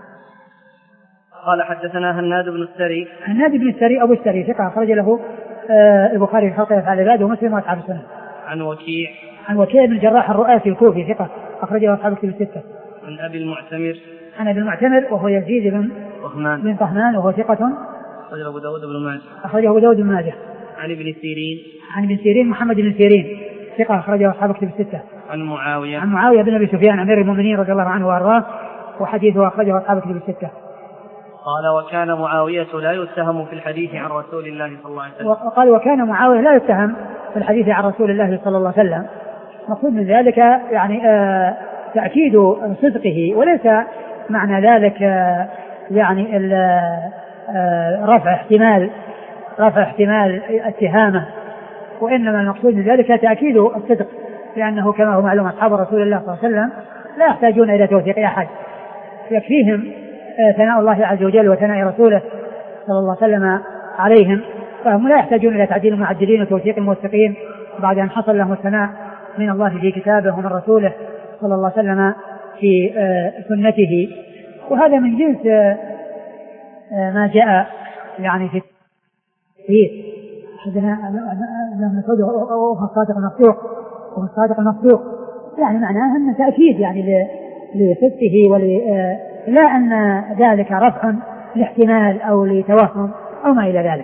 قال حدثنا هناد بن السري. هناد بن السري أبو السري ثقة أخرج له آه البخاري في خلق أفعال العباد ومسلم وأصحاب السنن. عن وكيع. عن وكيع بن الجراح الرؤاسي الكوفي ثقة أخرجه أصحاب الكتب الستة. عن أبي المعتمر. عن أبي المعتمر وهو يزيد بن طهمان بن طهمان وهو ثقة أخرجه أبو داود بن ماجه. أخرجه أبو داود بن ماجه. عن ابن سيرين. عن ابن سيرين محمد بن سيرين ثقة أخرجه أصحاب الكتب الستة. عن معاوية. عن معاوية بن أبي سفيان أمير المؤمنين رضي الله عنه وأرضاه، وحديثه أخرجه أصحاب الكتب الستة. قال وكان معاوية لا يتهم في الحديث عن رسول الله صلى الله عليه وسلم. وقال وكان معاوية لا يتهم في الحديث عن رسول الله صلى الله عليه وسلم. مقصود من ذلك يعني آه تأكيد صدقه، وليس معنى ذلك آه يعني آه رفع احتمال رفع احتمال اتهامه، وإنما المقصود من ذلك تأكيد الصدق، لأنه كما هو معلوم أصحاب رسول الله صلى الله عليه وسلم لا يحتاجون إلى توثيق أحد، يكفيهم ثناء الله عز وجل وثناء رسوله صلى الله عليه وسلم عليهم، فهم لا يحتاجون إلى تعديل المعدلين وتوثيق الموثقين بعد أن حصل لهم الثناء من الله في كتابه ومن رسوله صلى الله عليه وسلم في سنته. وهذا من جنس ما جاء يعني في التفسير. حدثنا ابن مسعود وهو الصادق المصدوق وهو الصادق المصدوق، يعني معناه أن تأكيد يعني لصدقه ول لا أن ذلك رفع لاحتمال أو لتوهم أو ما إلى ذلك.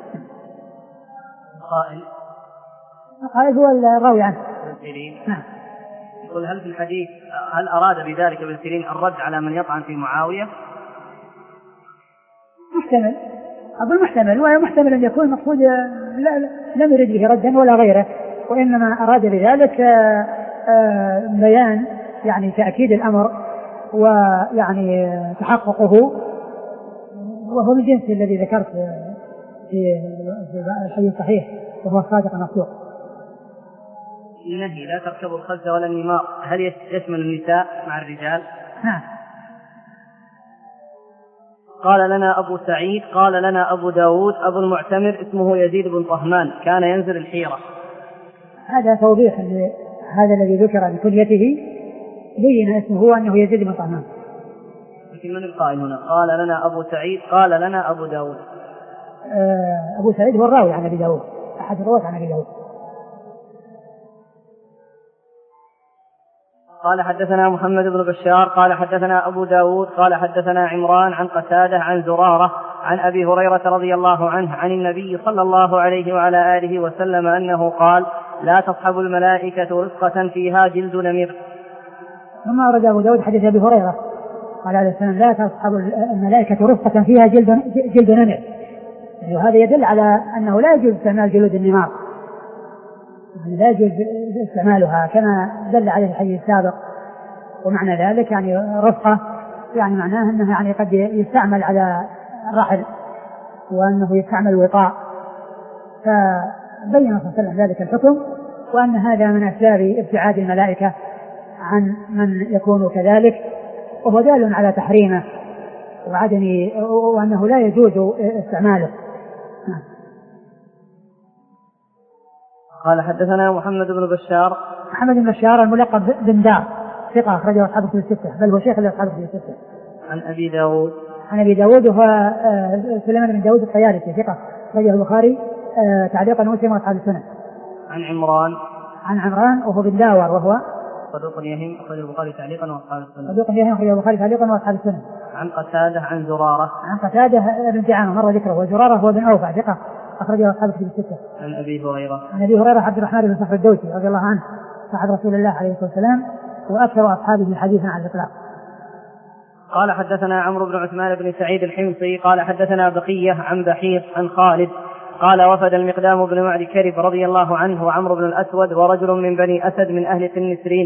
القائل القائل هو الراوي عنه. نعم. يقول هل في الحديث هل أراد بذلك ابن سيرين الرد على من يطعن في معاوية؟ محتمل، أقول محتمل، وهي محتمل أن يكون مقصود لم يرد به ردا ولا غيره، وإنما أراد بذلك بيان يعني تأكيد الأمر ويعني تحققه، وهو من جنس الذي ذكرت في الحديث الصحيح وهو الصادق المصدوق. النهي لا تركبوا الخز ولا النمار هل يشمل النساء مع الرجال؟ نعم. قال لنا أبو سعيد قال لنا أبو داود أبو المعتمر اسمه يزيد بن طهمان كان ينزل الحيرة. هذا توضيح هذا الذي ذكر بكنيته، بين اسمه أنه يزيد بن طهمان. لكن من القائل هنا؟ قال لنا أبو سعيد قال لنا أبو داود. آه أبو سعيد هو الراوي عن أبي داود، أحد الرواة عن أبي داود. قال حدثنا محمد بن بشار قال حدثنا أبو داود قال حدثنا عمران عن قتادة عن زرارة عن أبي هريرة رضي الله عنه عن النبي صلى الله عليه وعلى آله وسلم أنه قال لا تصحب الملائكة رفقة فيها جلد نمر. ثم أورد أبو داود حديث أبي هريرة قال عليه السلام لا تصحب الملائكة رفقة فيها جلد, جلد نمر، وهذا يدل على أنه لا يجوز استعمال جلود النمار، لا يجوز استعمالها كما دل عليه الحديث السابق. ومعنى ذلك يعني رفقة يعني معناه أنه يعني قد يستعمل على الرحل وأنه يستعمل وطاء، فبين صلى الله عليه وسلم ذلك الحكم، وأن هذا من أسباب ابتعاد الملائكة عن من يكون كذلك، وهو دال على تحريمه وعدم وأنه لا يجوز استعماله. قال حدثنا محمد بن بشار محمد بن بشار الملقب بن دار ثقة أخرجه أصحاب الكتب الستة، بل هو شيخ لأصحاب الكتب الستة. عن أبي داود عن أبي داود وهو سليمان بن داود الطيالسي ثقة أخرجه البخاري تعليقا ومسلم وأصحاب السنن. عن عمران عن عمران وهو بن داور وهو صدوق يهم أخرجه البخاري تعليقا وأصحاب السنن. صدوق يهم أخرجه البخاري تعليقا وأصحاب السنن. عن قتادة عن زرارة عن قتادة بن دعامة مر ذكره وزرارة هو بن أوفى ثقة أخرجه أصحاب الكتب الستة. عن أبي هريرة عن أبي هريرة عبد الرحمن بن صخر الدوسي رضي الله عنه صاحب رسول الله عليه الصلاة والسلام وأكثر أصحابه حديثا عن الإطلاق. قال حدثنا عمرو بن عثمان بن سعيد الحمصي قال حدثنا بقية عن بحير عن خالد قال وفد المقدام بن معد كرب رضي الله عنه وعمرو بن الأسود ورجل من بني أسد من أهل النسرين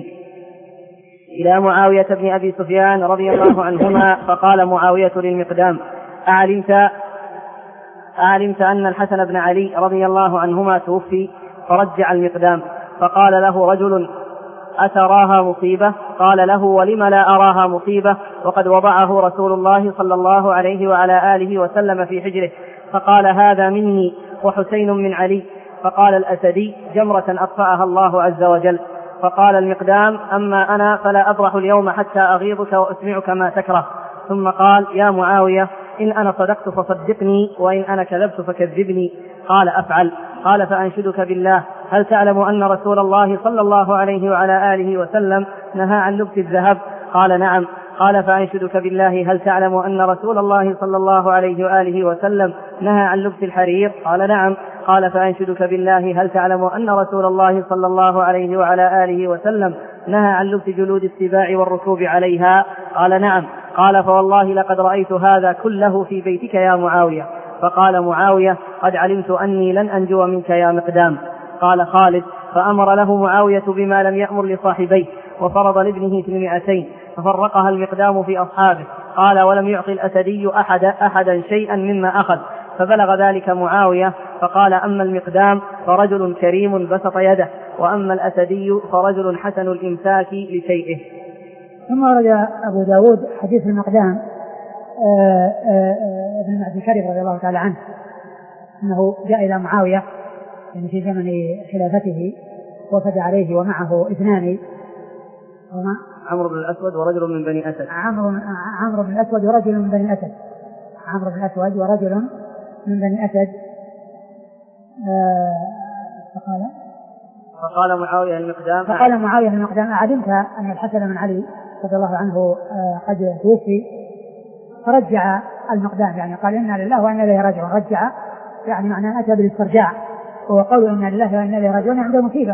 إلى معاوية بن أبي سفيان رضي الله عنهما فقال معاوية للمقدام أعلمت, أعلمت أن الحسن بن علي رضي الله عنهما توفي؟ فرجع المقدام فقال له رجل أتراها مصيبة؟ قال له ولم لا أراها مصيبة وقد وضعه رسول الله صلى الله عليه وعلى آله وسلم في حجره. فقال هذا مني وحسين من علي. فقال الأسدي جمرة أطفأها الله عز وجل. فقال المقدام أما أنا فلا أبرح اليوم حتى أغيظك وأسمعك ما تكره. ثم قال يا معاوية إن أنا صدقت فصدقني وإن أنا كذبت فكذبني. قال أفعل. قال فأنشدك بالله هل تعلم أن رسول الله صلى الله عليه وعلى آله وسلم نهى عن لبس الذهب؟ قال نعم. قال فأنشدك بالله هل تعلم أن رسول الله صلى الله عليه وآله وسلم نهى عن لبس الحرير؟ قال نعم. قال فأنشدك بالله هل تعلم أن رسول الله صلى الله عليه وعلى آله وسلم نهى عن لبس جلود السباع والركوب عليها؟ قال نعم. قال فوالله لقد رأيت هذا كله في بيتك يا معاوية. فقال معاوية قد علمت أني لن أنجو منك يا مقدام. قال خالد فأمر له معاوية بما لم يأمر لصاحبيه وفرض لابنه في المئتين ففرقها المقدام في أصحابه. قال ولم يعطي الأسدي أحد أحدا شيئا مما أخذ. فبلغ ذلك معاوية فقال أما المقدام فرجل كريم بسط يده وأما الأسدي فرجل حسن الإمساك لشيئه. ثم ورد أبو داود حديث المقدام ابن معد كرب رضي الله تعالى عنه أنه جاء إلى معاوية يعني في زمن خلافته وفد عليه ومعه اثنان وما عمرو بن الأسود ورجل من بني أسد. عمرو عمرو بن الأسود ورجل من بني أسد. عمرو بن الأسود ورجل من بني أسد. آه فقال فقال معاوية المقدام فقال معاوية المقدام أعلمت أن الحسن بن علي رضي الله عنه آه قد توفي؟ فرجع المقدام يعني قال إنا لله وإنا إليه راجعون. رجع يعني معناه أتى بالاسترجاع وهو قول إنا لله وإنا إليه راجعون عند مصيبة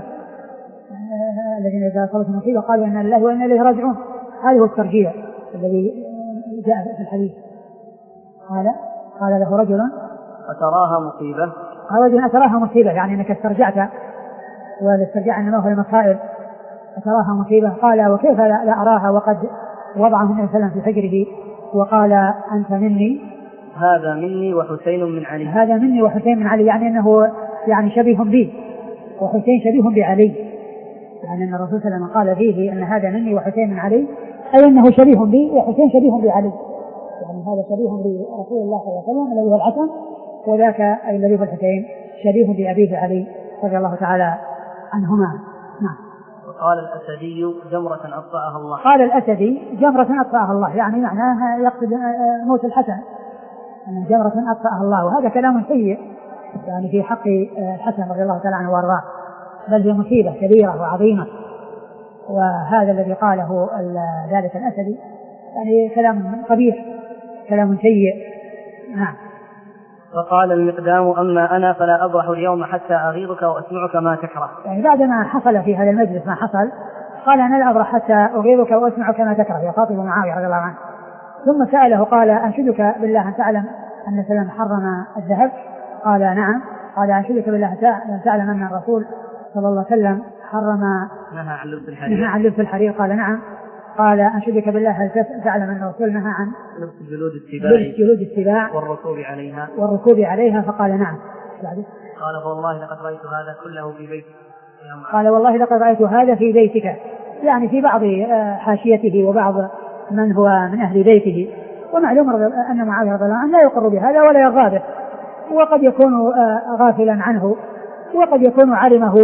آه الذين إذا صارت مصيبة قالوا إنا لله وإنا إليه راجعون. هذا هو الترجيع الذي جاء في الحديث. قال قال له رجل أتراها مصيبة؟ قال رجل أتراها مصيبة يعني أنك استرجعت والاسترجاع إنما هو المصائب. أتراها مصيبة؟ قال وكيف لا, لا أراها وقد وضعه النبي صلى الله عليه وسلم في حجره وقال أنت مني هذا مني وحسين من علي. هذا مني وحسين من علي يعني أنه يعني شبيه بي وحسين شبيه بعلي يعني أن الرسول صلى الله عليه وسلم قال فيه أن هذا مني وحسين من علي أي أنه شبيه بي وحسين شبيه بعلي يعني هذا شبيه برسول الله صلى الله عليه وسلم الذي هو الحسن وذاك أي الذي هو الحسين شبيه بأبيه علي رضي الله تعالى عنهما. نعم. وقال الأسدي جمرة أطفأها الله. قال الأسدي جمرة أطفأها الله يعني معناها يقصد موت الحسن يعني جمرة أطفأها الله وهذا كلام سيء يعني في حق الحسن رضي الله تعالى عنه وارضاه بل هي مصيبة كبيرة وعظيمة وهذا الذي قاله ذلك الأسدي يعني كلام قبيح كلام سيء. نعم. فقال المقدام أما أنا فلا أبرح اليوم حتى أغيظك وأسمعك ما تكره يعني بعد ما حصل في هذا المجلس ما حصل قال أنا لا أبرح حتى أغيظك وأسمعك ما تكره يخاطب معاوية رضي الله عنه. ثم سأله قال أنشدك بالله أن تعلم أن سلم حرم الذهب؟ قال نعم. قال أنشدك بالله أن تعلم أن الرسول صلى الله عليه وسلم حرم نهى عن لبس الحرير. نهى عن لبس الحرير. قال نعم. قال أنشدك بالله هل تعلم أن الرسول نهى عن لبس جلود السباع جلود السباع والركوب عليها والركوب عليها؟ فقال نعم. قال والله لقد رأيت هذا كله في بيتك. قال والله لقد رأيت هذا في بيتك يعني في بعض حاشيته وبعض من هو من أهل بيته. ومعلوم أن معاوية رضي الله عنه لا يقر بهذا ولا يرضى به وقد يكون غافلا عنه وقد يكون علمه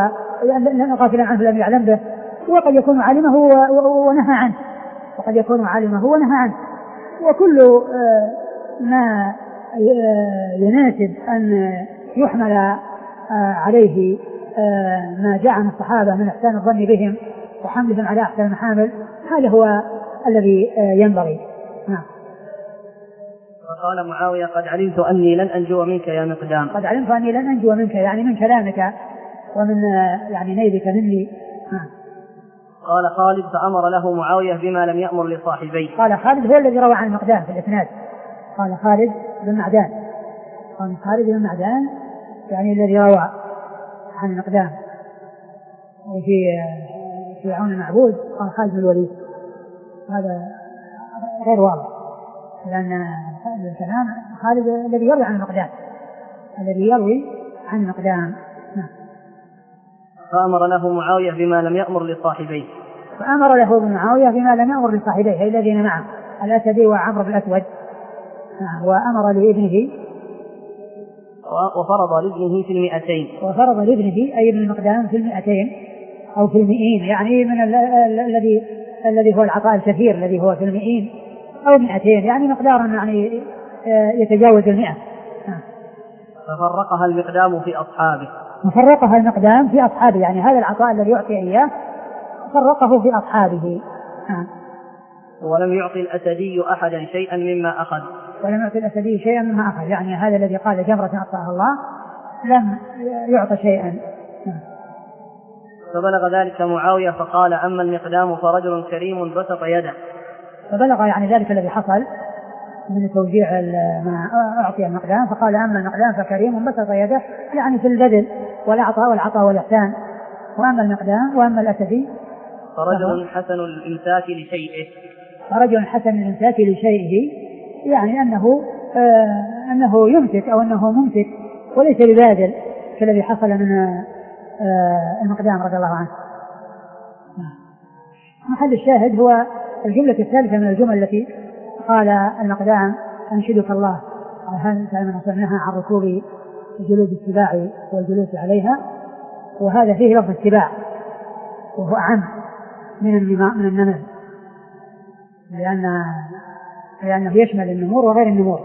غافلا عنه لم يعلم به وقد يكون علمه ونهى عنه وقد يكون علمه ونهى عنه وكل ما يناسب أن يحمل عليه ما جاء عن الصحابة من إحسان الظن بهم وحملهم على أحسن المحامل، هذا هو الذي ينبغي. نعم. وقال معاوية: قد علمت أني لن أنجو منك يا مقدام. قد علمت أني لن أنجو منك، يعني من كلامك ومن يعني نيلك مني. نعم. قال خالد: فأمر له معاوية بما لم يأمر لصاحبيه. قال خالد هو الذي روى عن المقدام في الإسناد، قال خالد بن معدان، قال خالد بن معدان يعني الذي روى عن المقدام. وفي في عون المعبود قال خالد بن الوليد، هذا غير واضح، لأن الكلام خالد الذي يروي عن المقدام، الذي يروي عن المقدام. فأمر له معاوية بما لم يأمر لصاحبيه. فأمر له ابن معاوية بما لم يأمر لصاحبيه الذين معه، الأسدي وعمرو بن الأسود. وأمر لابنه وفرض لابنه في المئتين. وفرض لابنه أي ابن المقدام في المئتين أو في المئين، يعني من الذي الذي هو العطاء الكثير الذي هو في المئين أو مئتين، يعني مقدارا يعني يتجاوز المئة. ففرقها المقدام في أصحابه. ففرقها المقدام في أصحابه، يعني هذا العطاء الذي يعطي إياه فرقه في أصحابه. ولم يعطي الأسدي أحدا شيئا مما أخذ. ولم يعطي الأسدي شيئا مما أخذ، يعني هذا الذي قال جمرة أعطاها الله لم يعطى شيئا. فبلغ ذلك معاوية فقال: أما المقدام فرجل كريم بسط يده. فبلغ يعني ذلك الذي حصل من توزيع ما أعطي المقدام، فقال: أما المقدام فكريم بسط يده، يعني في البذل والعطاء والعطاء والإحسان. وأما المقدام وأما الأسدي فرجل حسن الإمساك لشيئه. فرجل حسن الإمساك لشيئه، يعني أنه آه أنه يمسك أو أنه ممسك وليس بباذل كالذي حصل من آه المقدام رضي الله عنه. محل الشاهد هو الجملة الثالثة من الجمل التي قال المقدام: أنشدك الله هل من أصنعها عن ركوب جلود السباع والجلوس عليها. وهذا فيه لفظ السباع وهو أعم من من النمل، لأن لأنه يشمل النمور وغير النمور.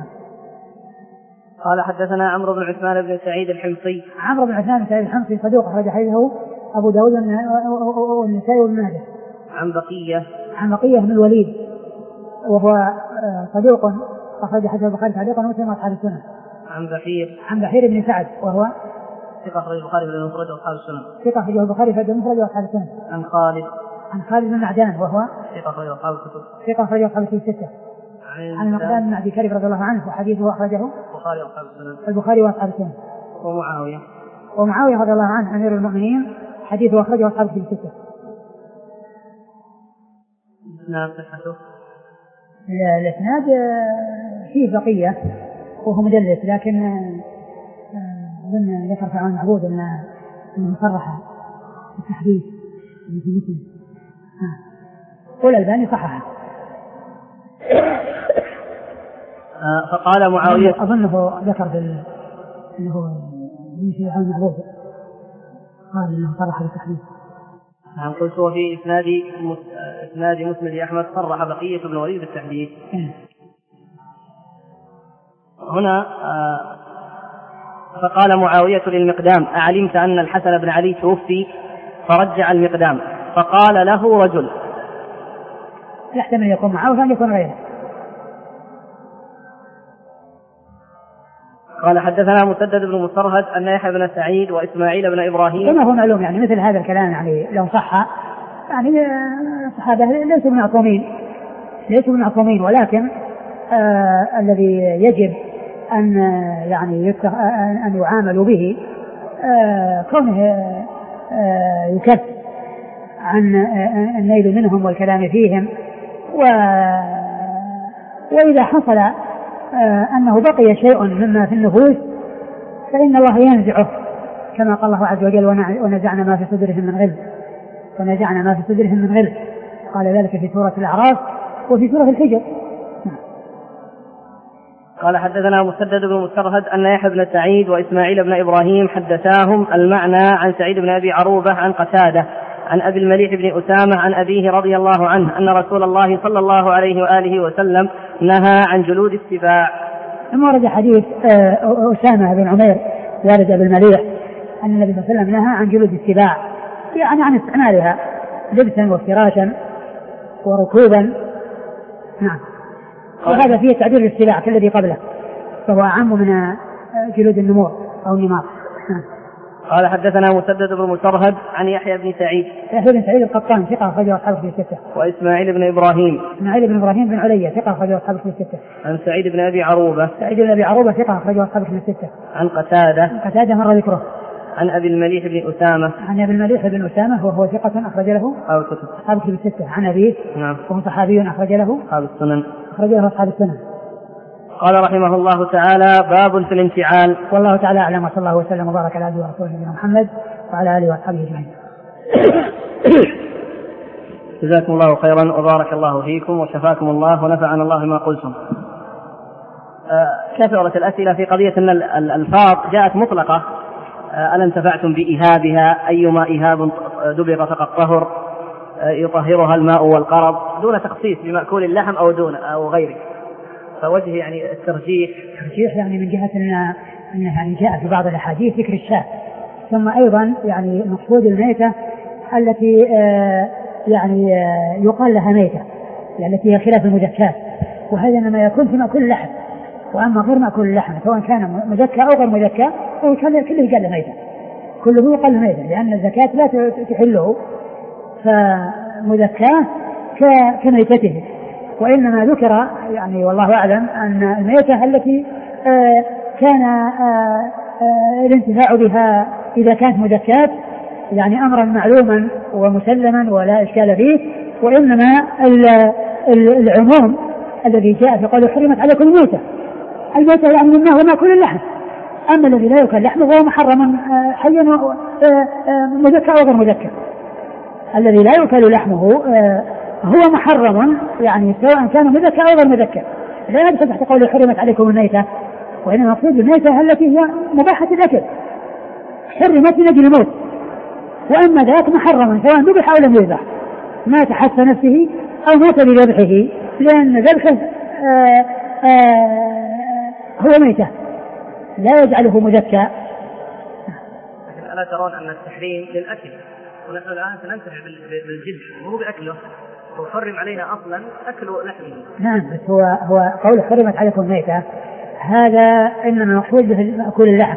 قال: حدثنا عمرو بن عثمان بن سعيد الحمصي. عمرو بن عثمان بن سعيد الحمصي صدوق أخرج حديثه أبو داود والنسائي وابن ماجه. عن بقية عن بقية بن الوليد وهو صدوق أخرج حديثه البخاري تعليقا ومسلم وأصحاب السنن. عن بحير عن بحير بن سعد وهو ثقة أخرج البخاري في المفرد وأصحاب السنن. ثقة أخرج البخاري في المفرد وأصحاب السنن. عن خالد عن خالد بن معدان وهو ثقة أخرج أصحاب الكتب. ثقة أخرج أصحاب الكتب الستة. عن المقدام بن أبي كريب رضي الله عنه وحديثه أخرجه البخاري وأصحاب السنن. البخاري وأصحاب السنن. ومعاوية ومعاوية رضي الله عنه أمير المؤمنين حديثه أخرجه أصحاب الكتب الستة. نعم. صحته الإسناد فيه بقية وهو مدلس، لكن أظن ذكر في عون المعبود أنه صرح التحديث في مسلم، والألباني صححه. فقال معاوية أظنه ذكر في أنه في عون المعبود قال أنه صرح التحديث. نعم. قلت وفي إسناد إسناد مسند أحمد صرح بقية بن وليد بالتحديث. هنا فقال معاوية للمقدام: أعلمت أن الحسن بن علي توفي؟ فرجع المقدام فقال له رجل. يحتمل يكون معاوية وأن يكون غيره. قال: حدثنا مسدد بن مصرهد أن يحيى بن سعيد وإسماعيل بن إبراهيم. كما هو معلوم يعني مثل هذا الكلام يعني لو صح يعني الصحابة ليسوا معصومين ليسوا معصومين ولكن آه الذي يجب أن يعني أن يعاملوا به آه كونه آه يكف عن آه النيل منهم والكلام فيهم، و وإذا حصل آه أنه بقي شيء مما في النفوس فإن الله ينزعه، كما قال الله عز وجل: ونزعنا ما في صدورهم من غل ونزعنا ما في صدورهم من غل. قال ذلك في سورة الأعراف وفي سورة الحجر. قال: حدثنا مسدد بن مسرهد أن يحيى بن سعيد وإسماعيل بن إبراهيم حدثاهم المعنى عن سعيد بن أبي عروبة عن قتادة عن أبي المليح بن أسامة عن أبيه رضي الله عنه أن رسول الله صلى الله عليه وآله وسلم نهى عن جلود السباع. ثم ورد حديث أسامة بن عمير والد أبي المليح أن النبي صلى الله عليه وسلم نهى عن جلود السباع، يعني عن استعمالها لبسا وافتراشا وركوبا. نعم. وهذا فيه تعبير السباع كالذي قبله، فهو أعم من جلود النمور أو النمار. قال حدثنا مسدد بن مسرهد عن يحيى بن سعيد يحيى بن سعيد القطان ثقة أخرجه أصحاب في الستة. وإسماعيل بن إبراهيم إسماعيل بن إبراهيم بن علية ثقة أخرجه أصحاب في الستة. عن سعيد بن أبي عروبة سعيد بن أبي عروبة ثقة أخرجه أصحاب في الستة. عن قتادة قتادة مر ذكره. عن أبي المليح بن أسامة عن أبي المليح بن أسامة وهو ثقة أخرج له أصحاب في الستة. عن أبيه نعم وهو صحابي أخرج له أصحاب السنن أخرج له أصحاب السنن. قال رحمه الله تعالى باب في الانفعال. والله تعالى أعلم، وصلى الله وسلم وبارك على عبده ورسوله نبينا محمد وعلى آله وأصحابه أجمعين. جزاكم الله خيرا وبارك الله فيكم وشفاكم الله ونفعنا الله ما قلتم. كثرت الأسئلة في قضية أن الألفاظ جاءت مطلقة، ألا انتفعتم بإهابها؟ أيما إهاب دبغ فقد طهر، يطهرها الماء والقرض، دون تخصيص بمأكول اللحم أو دون أو غيره. فوجه يعني الترجيح ترجيح يعني من جهة أن أنه يعني جاء في بعض الأحاديث ذكر الشاة، ثم أيضا يعني مقصود الميتة التي آه يعني آه يقال لها ميتة، يعني التي هي خلاف المذكات، وهذا إنما يكون في مأكول اللحم. وأما غير مأكول اللحم سواء كان مذكى أو غير مذكى فهو كله يقال ميتة، كله يقال ميتة، لأن الزكاة لا تحله، فمذكاه كميتته. وإنما ذكر يعني والله أعلم أن الميتة التي آه كان آه آه الانتفاع بها إذا كانت مذكاة يعني أمرا معلوما ومسلما ولا إشكال فيه، وإنما العموم الذي جاء في قوله حرمت عليكم الميتة، الميتة يعني منه وما كل اللحم، أما الذي لا يؤكل لحمه فهو محرم حيا مذكى أو غير مذكى. الذي لا يؤكل لحمه هو محرم يعني سواء كان مذكى أو غير مذكى، لا يدخل تحت قوله حرمت عليكم الميتة، وإنما مقصود الميتة التي هي مباحة الأكل حرمت من أجل الموت، وأما ذاك محرما سواء ذبح أو لم يذبح، مات حتى نفسه أو موت بذبحه، لأن ذبحه آآ آآ هو ميتة لا يجعله مذكى. ألا ترون أن التحريم للأكل، ونحن الآن سننتفع بالجلد وهو بأكله، وحرم علينا أصلا أكل لحمه. نعم، بس هو هو قول حرمت عليكم الميتة هذا إنما مقصود به مأكول اللحم،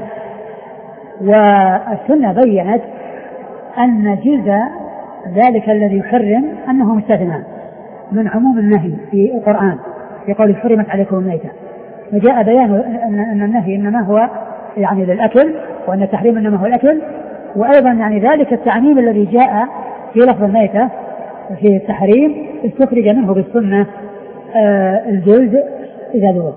والسنة بيّنت أن جلد ذلك الذي يحرم أنه مستثنى من عموم النهي في القرآن في قول حرمت عليكم الميتة، فجاء بيان أن النهي إنما هو يعني للأكل، وأن التحريم إنما هو الأكل، وأيضا يعني ذلك التعميم الذي جاء في لفظ الميتة في التحريم استخرج منه بالسنة آه الجلد إذا ذوب.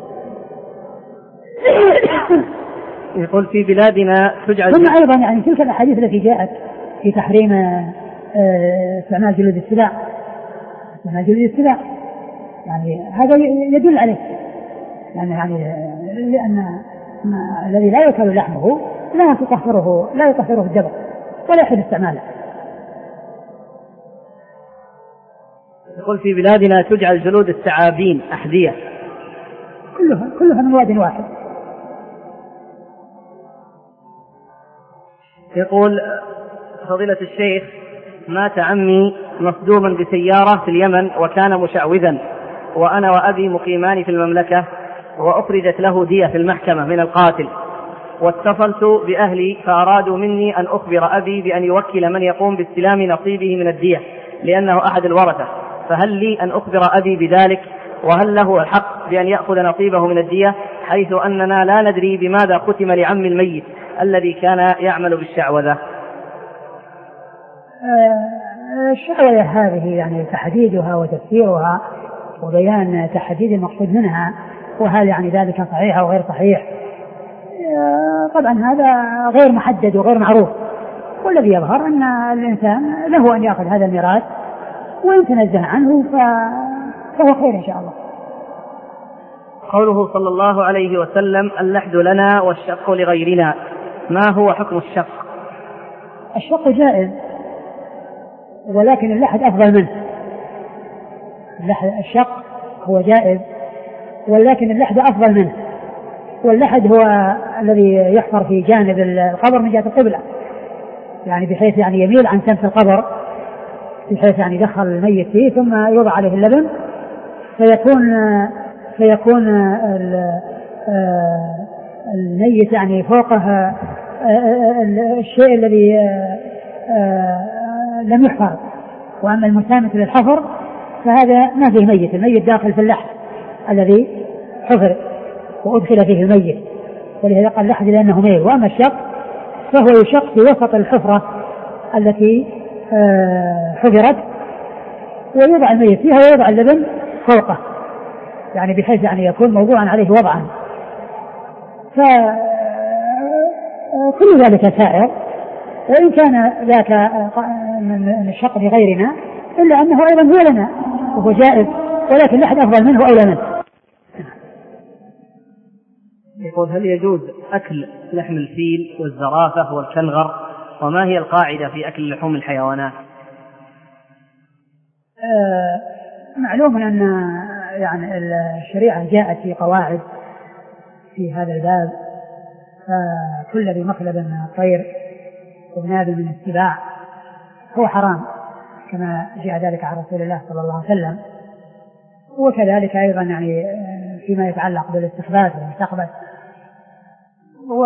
يقول في بلادنا تجعل ثم أيضا يعني تلك الأحاديث التي جاءت في تحريم استعمال جلود السباع، استعمال جلود السباع يعني هذا يدل عليه، يعني يعني لأن الذي لا يأكل لحمه لا تطهره لا يطهره الدبغ ولا يحل استعماله. يقول في بلادنا تجعل جلود الثعابين أحذية، كلها كلها من واد واحد. يقول فضيلة الشيخ مات عمي مصدوما بسيارة في اليمن وكان مشعوذا، وأنا وأبي مقيمان في المملكة، وأخرجت له دية في المحكمة من القاتل، واتصلت بأهلي فأرادوا مني أن أخبر أبي بأن يوكل من يقوم باستلام نصيبه من الدية لأنه أحد الورثة، فهل لي أن أخبر أبي بذلك؟ وهل له الحق بأن يأخذ نصيبه من الدية حيث أننا لا ندري بماذا ختم لعم الميت الذي كان يعمل بالشعوذة؟ الشعوذة هذه يعني تحديدها وتفسيرها وبيان تحديد المقصود منها، وهل يعني ذلك صحيح أو غير صحيح، طبعا هذا غير محدد وغير معروف، والذي يظهر أن الإنسان له أن يأخذ هذا الميراث وإن تنزه عنه فهو خير إن شاء الله. قوله صلى الله عليه وسلم اللحد لنا والشق لغيرنا، ما هو حكم الشق؟ الشق جائز ولكن اللحد أفضل منه. اللحد الشق هو جائز ولكن اللحد أفضل منه. واللحد هو الذي يحفر في جانب القبر من جهة القبلة، يعني بحيث يعني يميل عن شمس القبر، بحيث يعني يدخل الميت فيه ثم يوضع عليه اللبن، فيكون فيكون الميت يعني فوقه الشيء الذي لم يحفر. وأما المسامة للحفر فهذا ما فيه ميت، الميت داخل في اللحد الذي حفر وأدخل فيه الميت، ولهذا قال اللحد لأنه ميل. وأما الشق فهو يشق في وسط الحفرة التي حفرت ويوضع الميت فيها ويوضع اللبن فوقه، يعني بحيث يعني يكون موضوعا عليه وضعا. فكل ذلك سائر، وإن كان ذاك من الشق لغيرنا إلا أنه أيضا هو لنا وهو جائز، ولكن لا أحد أفضل منه أولى منه. يقول هل يجوز أكل لحم الفيل والزرافة والكنغر؟ وما هي القاعدة في أكل لحوم الحيوانات؟ آه معلوم أن يعني الشريعة جاءت في قواعد في هذا الباب، فكل ذي مخلب من الطير وبناب من السباع هو حرام كما جاء ذلك عن رسول الله صلى الله عليه وسلم. وكذلك أيضا يعني فيما يتعلق بالاستخبات والمستخبت. و...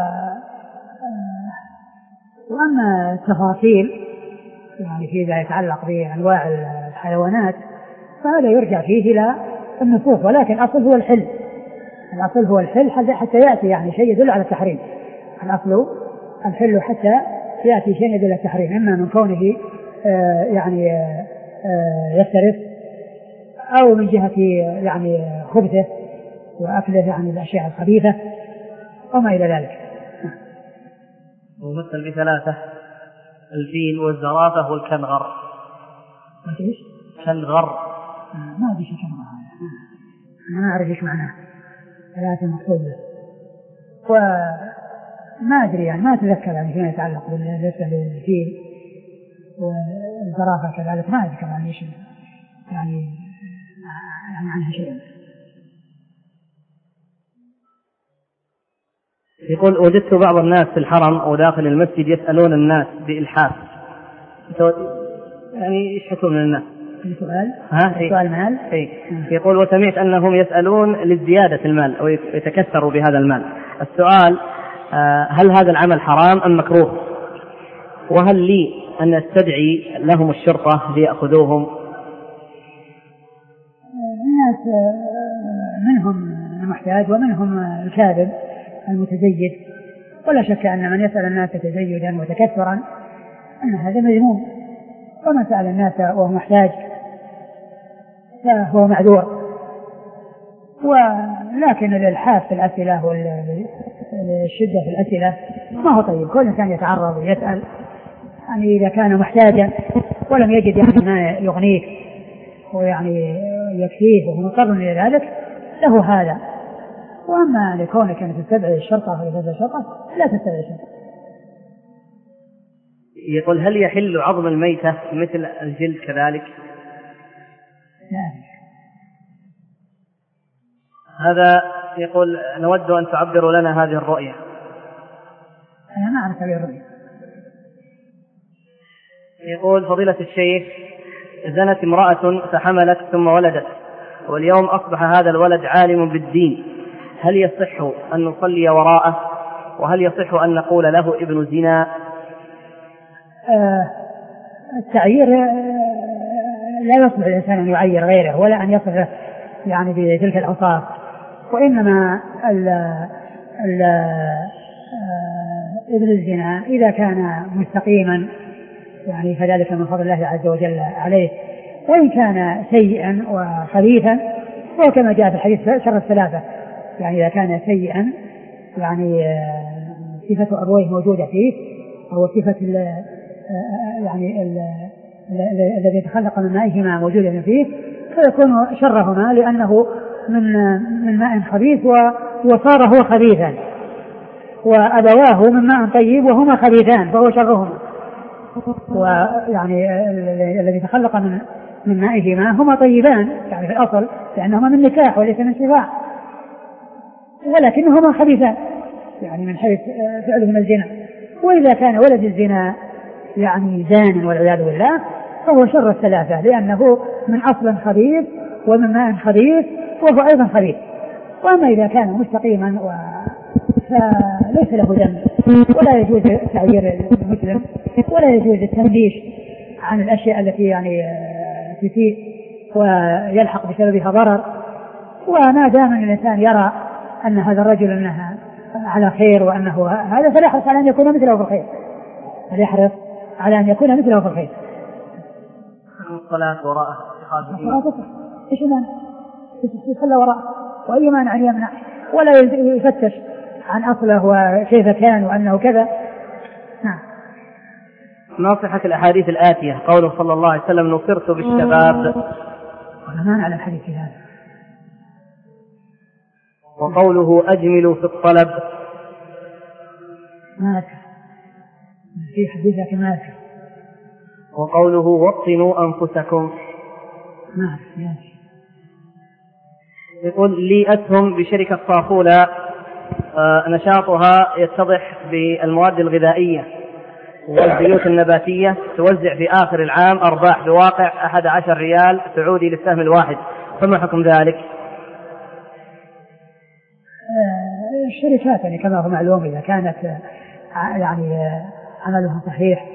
وأما التفاصيل يعني فيما يتعلق بأنواع الحيوانات فهذا يرجع فيه إلى النصوص، ولكن الأصل هو الحل. الأصل هو الحل حتى يأتي يعني شيء يدل على التحريم. الأصل الحل حتى يأتي شيء يدل على التحريم، إما من كونه آه يعني آه يفترس، أو من جهة يعني خبثه وأكله يعني الأشياء الخبيثة وما إلى ذلك. ومثل بثلاثة: الفيل والزرافة والكنغر. ايش؟ كنغر. ما أدري شو كنغر هذا، ما أعرف إيش معناه. ثلاثة مقصودة وما أدري يعني ما أتذكر يعني فيما يتعلق بالفيل والزرافة كذلك ما أذكر يعني إيش يعني يعني عنها شيء. يقول وجدت بعض الناس في الحرم أو داخل المسجد يسألون الناس بإلحاف، يعني يشحثون من الناس. سؤال؟ ها؟ سؤال مال؟ إيه. يقول وسمعت أنهم يسألون لزيادة المال أو يتكثروا بهذا المال. السؤال: هل هذا العمل حرام أم مكروه؟ وهل لي أن أستدعي لهم الشرطة ليأخذوهم؟ الناس منهم المحتاج ومنهم الكاذب المتزيد، ولا شك أن من يسأل الناس تزيدا وتكثرا أن هذا مذموم، ومن سأل الناس وهو محتاج فهو معذور. ولكن الإلحاف في الأسئلة والشدة في الأسئلة ما هو طيب. كل إنسان يتعرض ويسأل يعني إذا كان محتاجا ولم يجد يعني ما يغنيه ويعني يكفيه وهو مضطر إلى ذلك له هذا. وأما لكونك أن تستدعي الشرطة أو تستدعي الشرطة لا تستدعي الشرطة. يقول هل يحل عظم الميتة مثل الجلد كذلك؟ لا. هذا يقول نود أن تعبروا لنا هذه الرؤية. أنا ما أعرف هذه الرؤية. يقول فضيلة الشيخ: زنت امرأة فحملت ثم ولدت، واليوم أصبح هذا الولد عالم بالدين، هل يصح أن نصلي وراءه؟ وهل يصح أن نقول له ابن زنا؟ آه التعيير آه لا يصلح الإنسان أن يعير غيره ولا أن يصف يعني بتلك الأوصاف، وإنما ال ال آه ابن الزنا إذا كان مستقيما يعني فذلك من فضل الله عز وجل عليه، وإن كان سيئا وخبيثا وكما جاء في الحديث شر الثلاثة، يعني إذا كان سيئا يعني صفة أبويه موجودة فيه أو صفة يعني الذي يتخلق من مائهما موجودة فيه فيكون شرهما لأنه من من ماء خبيث وصار هو خبيثا، وأبواه من ماء طيب وهما خبيثان فهو شرهما. ويعني الذي تخلق من من مائهما هما طيبان يعني في الأصل لأنهما من نكاح وليس من سباع، ولكنهما خبيثان يعني من حيث فعلهما الزنا. وإذا كان ولد الزنا يعني زان والعياذ بالله فهو شر الثلاثة، لأنه من أصل خبيث ومن ماء خبيث وهو أيضا خبيث. وأما إذا كان مستقيما و... فليس له ذنب، ولا يجوز تعيير المسلم ولا يجوز التنبيش عن الأشياء التي يعني تسيء ويلحق بسببها ضرر. وما دام الإنسان يرى أن هذا الرجل أنها على خير وأنه هذا فليحرص على أن يكون مثله في الخير، فليحرص على أن يكون مثله في الخير. الصلاة وراءه إيش مانع؟ يصلى وراءه وأي مانع أن يمنع، ولا يفتش عن أصله وكيف كان وأنه كذا. نعم. ناصحة الأحاديث الآتية قوله صلى الله عليه وسلم نصرت بالشباب، ولا مانع على الحديث هذا. وقوله أجملوا في الطلب ما أذكر في حديث لكن ما أذكر. وقوله وطنوا أنفسكم ما أذكر. يقول لي أسهم بشركة صافولة نشاطها يتضح بالمواد الغذائية والزيوت النباتية، توزع في آخر العام أرباح بواقع أحد عشر ريال سعودي للسهم الواحد، فما حكم ذلك؟ الشركات يعني كما هو معلوم إذا كانت يعني عملها صحيح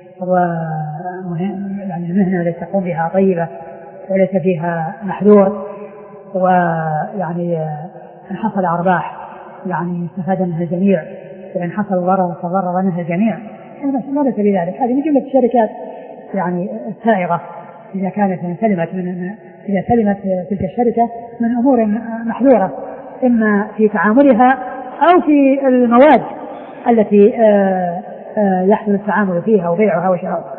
ومهم يعني المهنة التي تقوم بها طيبة وليس فيها محذور، ويعني إن حصل أرباح يعني استفاد منها الجميع، وإن حصل ضرر فضرر منها الجميع، ما ليس بذلك. هذه من جملة الشركات يعني السائغة إذا كانت سلمت من إذا سلمت تلك الشركة من أمور محذورة إما في تعاملها أو في المواد التي يحصل التعامل فيها وبيعها وشراؤها.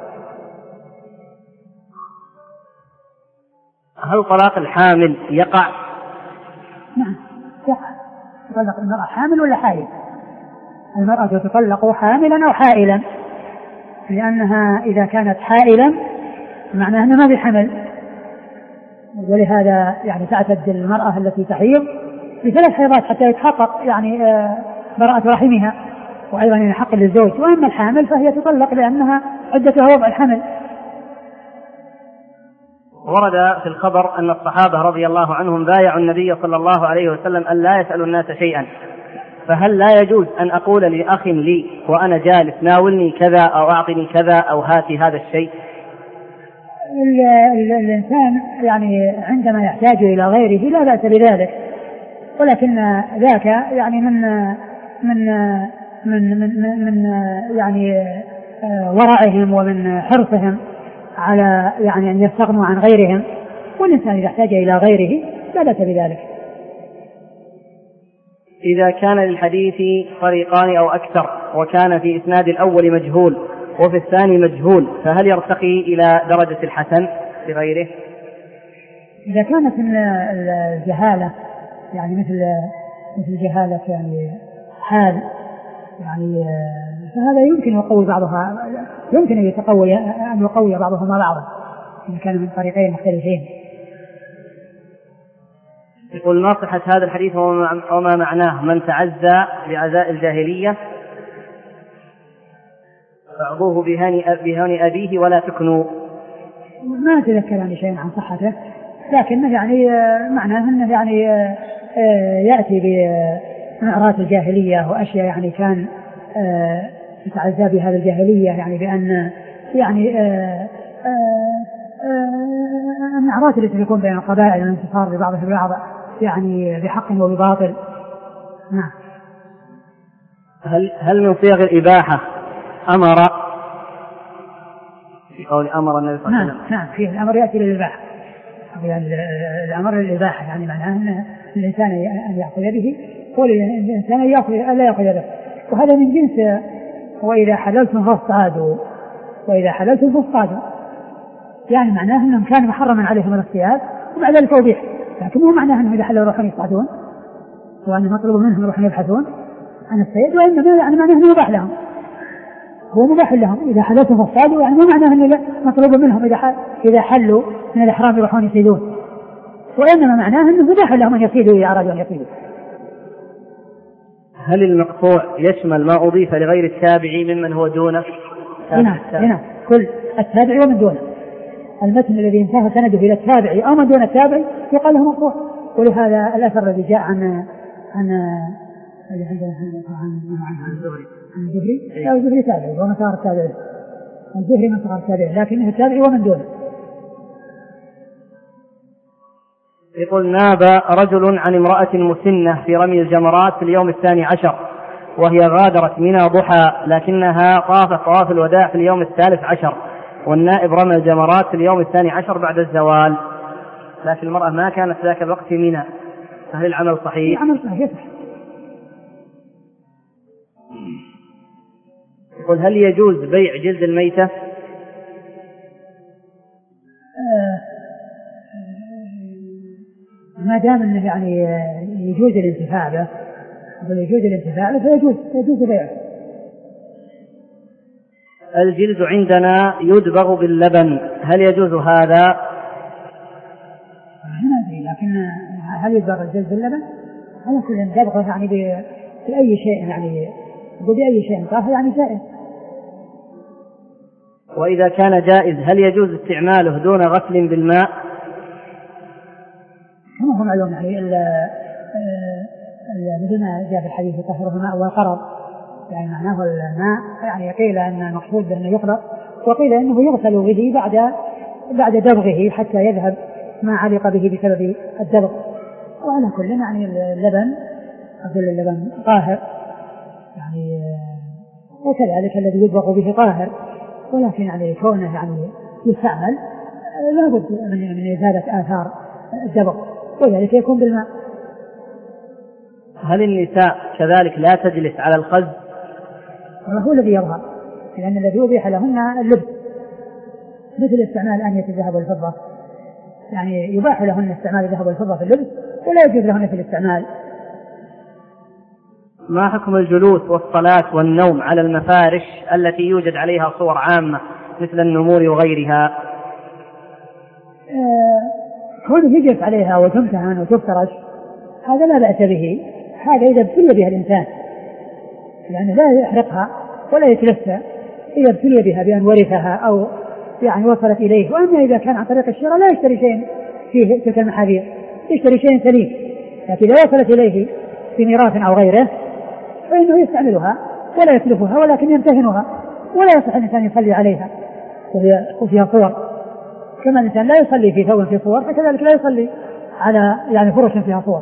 هل طلاق الحامل يقع؟ نعم يقع. تطلق المرأة حامل ولا حائل؟ المرأة تطلق حاملا أو حائلا، لأنها إذا كانت حائلا معناه أنها ما بحمل، ولهذا يعني تعتد المرأة التي تحيض بثلاث حيضات حتى يتحقق يعني براءة رحمها وأيضا يعني حق للزوج. وأما الحامل فهي تطلق لأنها عدتها وضع الحمل. ورد في الخبر أن الصحابة رضي الله عنهم بايعوا النبي صلى الله عليه وسلم أن لا يسألوا الناس شيئا، فهل لا يجوز أن أقول لأخ لي وأنا جالس ناولني كذا أو أعطني كذا أو هاتي هذا الشيء؟ الإنسان يعني عندما يحتاج إلى غيره لا بأس بذلك، ولكن ذاك يعني من من من من, من يعني ورعهم ومن حرصهم على يعني أن يستغنوا عن غيرهم، والإنسان إذا احتاج إلى غيره لا بأس بذلك. إذا كان للحديث طريقان أو أكثر وكان في إسناد الأول مجهول وفي الثاني مجهول، فهل يرتقي إلى درجة الحسن بغيره؟ إذا كانت الجهالة يعني مثل مثل جهالة يعني حال يعني فهذا يمكن يقوي بعضها، يمكن أن يتقوي أن يقوي بعضهما بعضا إن كان من طريقين مختلفين. يقول ناصحة هذا الحديث وما معناه من تعزى بعزاء الجاهلية فاعظوه بهان أبيه ولا تكنوا. ما أتذكر يعني شيء عن صحته، لكن يعني معناه أنه يعني يأتي بمعرات الجاهلية وأشياء يعني كان يتعزى بهذا الجاهلية، يعني بأن يعني المعرات التي تكون بين القبائل والانتصار ببعضها ببعض يعني بحق وبباطل. نعم. هل هل من صيغ الإباحة أمر في قول أمر النبي صلى الله عليه وسلم؟ نعم نعم فيه الأمر يأتي للإباحة، يعني الأمر للإباحة يعني معناه أن الإنسان أن يأخذ به والإنسان أن لا يأخذ به، وهذا من جنس وإذا حللتم فاصطادوا وإذا حللتم فاصطادوا، يعني معناه أنهم كان محرما عليهم الاصطياد وبعد ذلك أبيح، لكن مو معناه أنهم إذا حلوا يروحون يصطادون وأن مطلوب منهم يروحون يبحثون عن الصيد، وإنما يعني معناه أنه يباح لهم هو مباح لهم إذا حدثوا فاصطادوا، يعني مو معناه أنه مطلوب منهم إذا إذا حلوا من الإحرام يروحون يصيدون، وإنما معناه أنه مباح لهم أن يصيدوا إذا أرادوا أن يصيدوا. هل المقطوع يشمل ما أضيف لغير التابع ممن هو دونه؟ هنا هنا كل التابع ومن دونه، المتن الذي انتهى سنده إلى التابع أو من دون التابع يقال له مقطوع. ولهذا الأثر الذي جاء عن عن الذي عندنا عن عن الزهري عن الزهري أو الزهري تابعي ومسار التابعي، الزهري مسار التابعي لكنه التابعي ومن دونه. يقول: ناب رجل عن امرأة مسنة في رمي الجمرات في اليوم الثاني عشر، وهي غادرت منى ضحى، لكنها طافت طواف الوداع في اليوم الثالث عشر، والنائب رمى الجمرات في اليوم الثاني عشر بعد الزوال، لكن المرأة ما كانت ذاك الوقت في منى، فهل العمل صحيح؟ العمل صحيح. يقول: هل يجوز بيع جلد الميتة؟ آه ما دام انه يعني يجوز الانتفاع به، يجوز الانتفاع به فيجوز يجوز بيعه. الجلد عندنا يدبغ باللبن، هل يجوز هذا؟ ما ادري، لكن هل يدبغ الجلد باللبن؟ على كل دبغه يعني بأي شيء، يعني بأي شيء طاهر يعني جائز. وإذا كان جائز هل يجوز استعماله دون غسل بالماء؟ كما هو معلوم يعني مثل ما جاء في الحديث طهره الماء والقرض، يعني معناه الماء، يعني قيل أن المقصود بأنه يخلط، وقيل أنه يغسل به بعد بعد دبغه حتى يذهب ما علق به بسبب الدبغ. وعلى كل يعني اللبن أقول اللبن طاهر يعني، وكذلك الذي يدبغ به طاهر، ولكن يعني كونه يعني يستعمل لابد من من إزالة آثار الدبغ، وذلك يكون بالماء. هل النساء كذلك لا تجلس على الخز؟ هو الذي يظهر، لأن الذي أبيح لهن اللبس، مثل استعمال آنية الذهب والفضة، يعني يباح لهن استعمال الذهب والفضة في اللبس ولا يجوز لهن في الاستعمال. ما حكم الجلوس والصلاة والنوم على المفارش التي يوجد عليها صور عامة مثل النمور وغيرها؟ آه كونه يجلس عليها وتمتهن وتفترش هذا لا بأس به، هذا إذا ابتلي بها الإنسان، يعني لا يحرقها ولا يتلفها إذا ابتلي بها بأن ورثها أو يعني وصلت إليه. وأما إذا كان عن طريق الشراء لا يشتري شيء فيه تلك المحاذير، يشتري شيء سليم، لكن إذا وصلت إليه في ميراث أو غيره فإنه يستعملها ولا يتلفها، ولكن يمتهنها، ولا يصح الإنسان يصلي عليها وفيها صور، كما الإنسان لا يصلي في ثوب في صور فكذلك لا يصلي على يعني فرش فيها صور.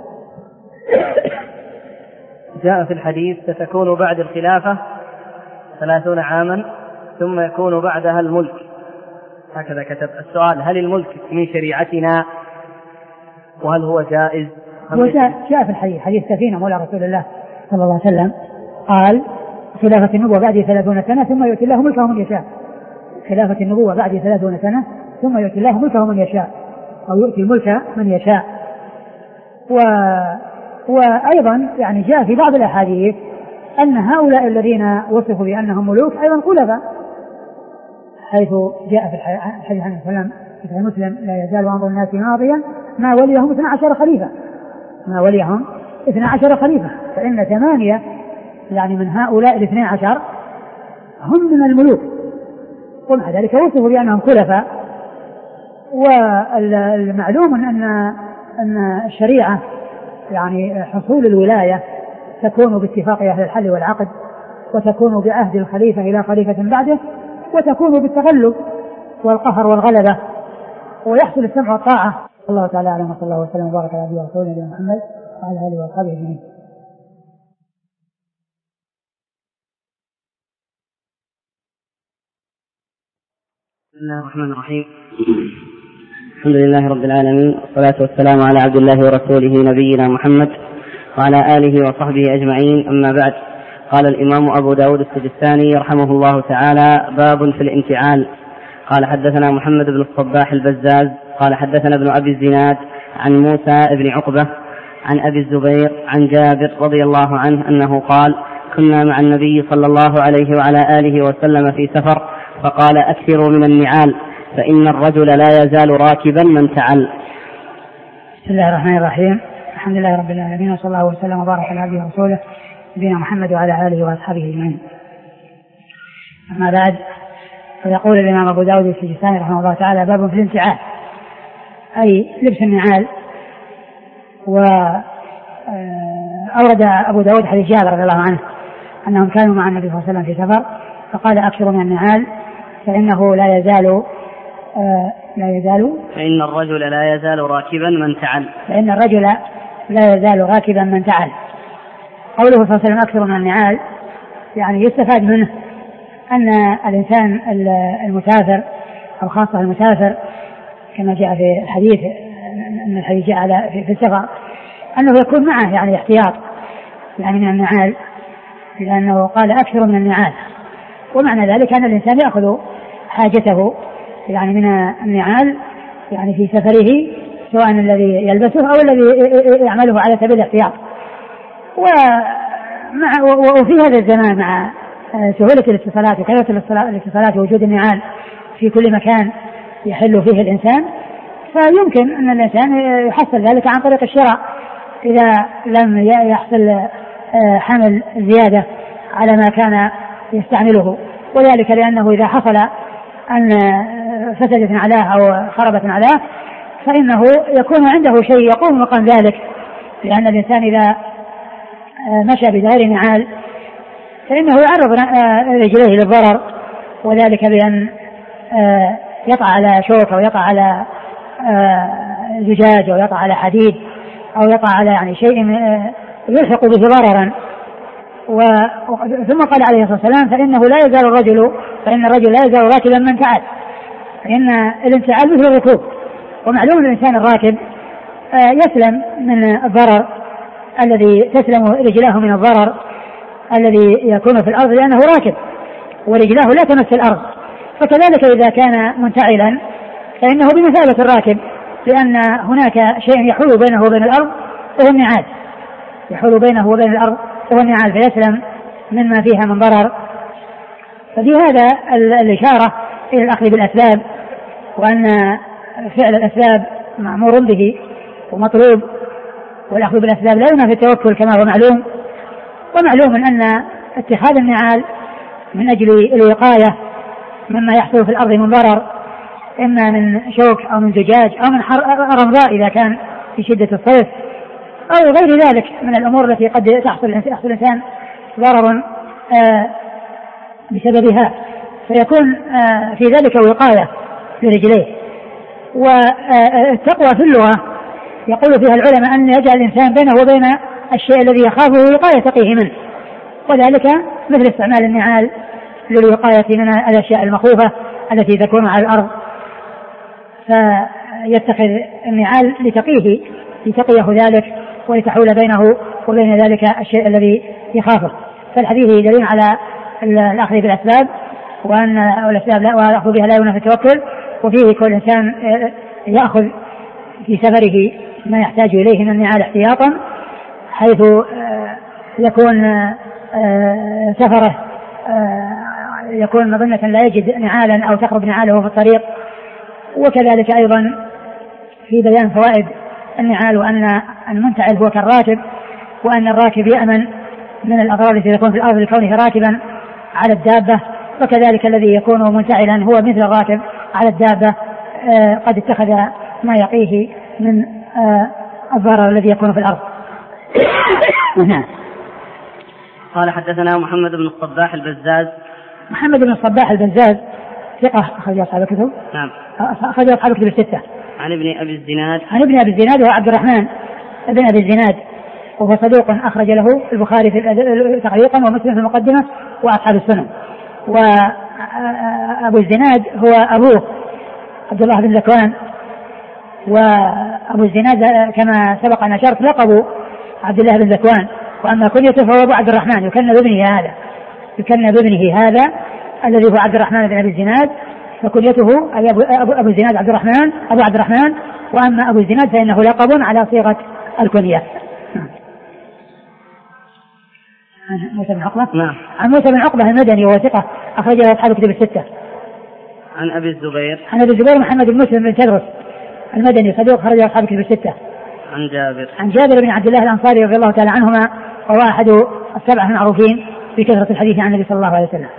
جاء في الحديث: ستكون بعد الخلافة ثلاثون عاما ثم يكون بعدها الملك، هكذا كتب. السؤال: هل الملك من شريعتنا وهل هو جائز؟ جاء في الحديث حديث سفينة مولى رسول الله صلى الله عليه وسلم قال: خلافة النبوة بعد ثلاثون سنة ثم يؤتي الله ملكه من يشاء. خلافة النبوة بعد ثلاثون سنة ثم يؤتي الله ملكه من يشاء، أو يؤتي الملك من يشاء. و... وأيضا يعني جاء في بعض الأحاديث أن هؤلاء الذين وصفوا بأنهم ملوك أيضا خلفاء، حيث جاء في الحديث عن السلام في مسلم: لا يزال أمر الناس ماضيا ما وليهم اثنا عشر خليفة، ما وليهم اثنا عشر خليفة، فإن ثمانية يعني من هؤلاء الاثنين عشر هم من الملوك، ومع ذلك وصفوا بأنهم خلفاء. والمعلوم أن أن الشريعة يعني حصول الولاية تكون باتفاق أهل الحل والعقد، وتكون بعهد الخليفة إلى خليفة بعده، وتكون بالتغلب والقهر والغلبة، ويحصل السمع والطاعة. الله تعالى أعلم، وصلى الله وسلم وبارك على نبينا ورسولنا محمد وعلى آله وصحبه أجمعين. بسم الله الرحمن الرحيم. الحمد لله رب العالمين، والصلاة والسلام على عبد الله ورسوله نبينا محمد وعلى آله وصحبه أجمعين، أما بعد. قال الإمام أبو داود السجستاني رحمه الله تعالى: باب في الانتعال. قال: حدثنا محمد بن الصباح البزاز قال حدثنا ابن أبي الزناد عن موسى بن عقبة عن أبي الزبير عن جابر رضي الله عنه أنه قال: كنا مع النبي صلى الله عليه وعلى آله وسلم في سفر فقال أكثروا من النعال فإن الرجل لا يزال راكبا من تعل. بسم الله الرحمن الرحيم. الحمد لله رب العالمين وصلى الله وسلم وبارك على عبده ورسوله نبينا محمد وعلى آله وأصحابه أجمعين. أما بعد، فيقول الإمام أبو داود السجستاني رحمه الله تعالى: باب في الانتعال، أي لبس النعال. وأورد أبو داود حديث جابر رضي الله عنه أنهم كانوا مع النبي صلى الله عليه وسلم في سفر فقال أكثر من النعال فإنه لا يزال لا يزال فإن الرجل لا يزال راكبا من تعل فإن الرجل لا يزال راكبا من تعل. قوله صلى الله عليه وسلم أكثر من النعال يعني يستفاد منه أن الإنسان المسافر أو خاصة المسافر كما جاء في الحديث أن الحديث جاء في السفر أنه يكون معه يعني احتياط يعني من النعال، لأنه قال أكثر من النعال، ومعنى ذلك أن الإنسان يأخذ حاجته يعني من النعال يعني في سفره، سواء الذي يلبسه أو الذي يعمله على سبيل الاحتياط. ومع وفي هذا الزمان مع سهولة الاتصالات وكثرة الاتصالات ووجود النعال في كل مكان يحل فيه الإنسان، فيمكن أن الإنسان يحصل ذلك عن طريق الشراء إذا لم يحصل حمل زيادة على ما كان يستعمله، وذلك لأنه إذا حصل أن فسدت علاه أو خربت علاه فإنه يكون عنده شيء يقوم مقام ذلك، لأن الإنسان إذا مشى بغير نعال فإنه يعرض رجليه للضرر، وذلك بأن يطع على شوك أو يطع على زجاج أو يطع على حديد أو يطع على يعني شيء يلحق به ضررا. ثم قال عليه الصلاة والسلام: فإنه لا يزال الرجل فإن الرجل لا يزال راكبا من تعال، فإن الانتعال مثل الركوب، ومعلوم الإنسان الراكب يسلم من الضرر الذي تسلم رجلاه من الضرر الذي يكون في الأرض لأنه راكب ورجلاه لا تمس الأرض، فكذلك إذا كان منتعلا فإنه بمثابة الراكب، لأن هناك شيء يحول بينه وبين الأرض وهو النعال، يحول بينه وبين الأرض وهو النعال، فيسلم مما فيها من ضرر. ففي هذا الإشارة إلى الأخذ بالأسباب، وأن فعل الأسباب مأمور به ومطلوب، والأخذ بالأسباب لا ينافي التوكل كما هو معلوم. ومعلوم أن اتخاذ النعال من أجل الوقاية مما يحصل في الأرض من ضرر، إما من شوك أو من زجاج أو من رمضاء إذا كان في شدة الصيف أو غير ذلك من الأمور التي قد تحصل الإنسان ضرر بسببها، فيكون في ذلك وقاية لرجليه. والتقوى في اللغة يقول فيها العلماء أن يجعل الإنسان بينه وبين الشيء الذي يخافه وقاية تقيه منه، وذلك مثل استعمال النعال للوقاية من الأشياء المخوفة التي تكون على الأرض، فيتخذ النعال لتقيه لتقيه ذلك ولتحول بينه وبين ذلك الشيء الذي يخافه. فالحديث دليل على الأخذ بالأسباب، وأن الأسباب لا والأخذ بها لا ينافي التوكل، وفيه كل إنسان يأخذ في سفره ما يحتاج إليه من النعال احتياطا، حيث يكون سفره يكون مظنة لا يجد نعالا أو تخرب نعاله في الطريق. وكذلك أيضا في بيان فوائد النعال، وأن المنتعل هو كالراكب، وأن الراكب يأمن من الأضرار التي تكون في الأرض لكونه راكبا على الدابة، وكذلك الذي يكون منتعلا هو مثل الراكب على الدابة قد اتخذ ما يقيه من الضرر الذي يكون في الأرض. قال: حدثنا محمد بن الصباح البزاز. محمد بن الصباح البزاز ثقة أخرج أصحاب الكتب. نعم. أخرج أصحاب الكتب الستة. عن ابن أبي الزناد. عن ابن أبي الزناد وهو عبد الرحمن ابن أبي الزناد، وهو صدوق أخرج له البخاري في تعليقا ومسلم في المقدمة وأصحاب السنن. وأبو الزناد هو أبوه عبد الله بن ذكوان، وأبو الزناد كما سبق أن أشرت لقب عبد الله بن ذكوان، وأما كنيته فهو أبو عبد الرحمن يكنى بابنه هذا يكنى بابنه هذا الذي هو عبد الرحمن بن أبي الزناد، فكنيته أي أبو, أبو الزناد عبد الرحمن أبو عبد الرحمن، وأما أبو الزناد فإنه لقب على صيغة الكنية. عن موسى بن عقبة. نعم. عن موسى بن عقبة المدني وهو ثقة أخرجه أصحاب كتب الستة. عن أبي الزبير. عن أبي الزبير محمد بن مسلم بن تدرس المدني صدوق أخرجه أصحاب كتب الستة. عن جابر. عن جابر بن عبد الله الأنصاري رضي الله تعالى عنهما وهو أحد السبعة المعروفين بكثرة الحديث عن النبي صلى الله عليه وسلم.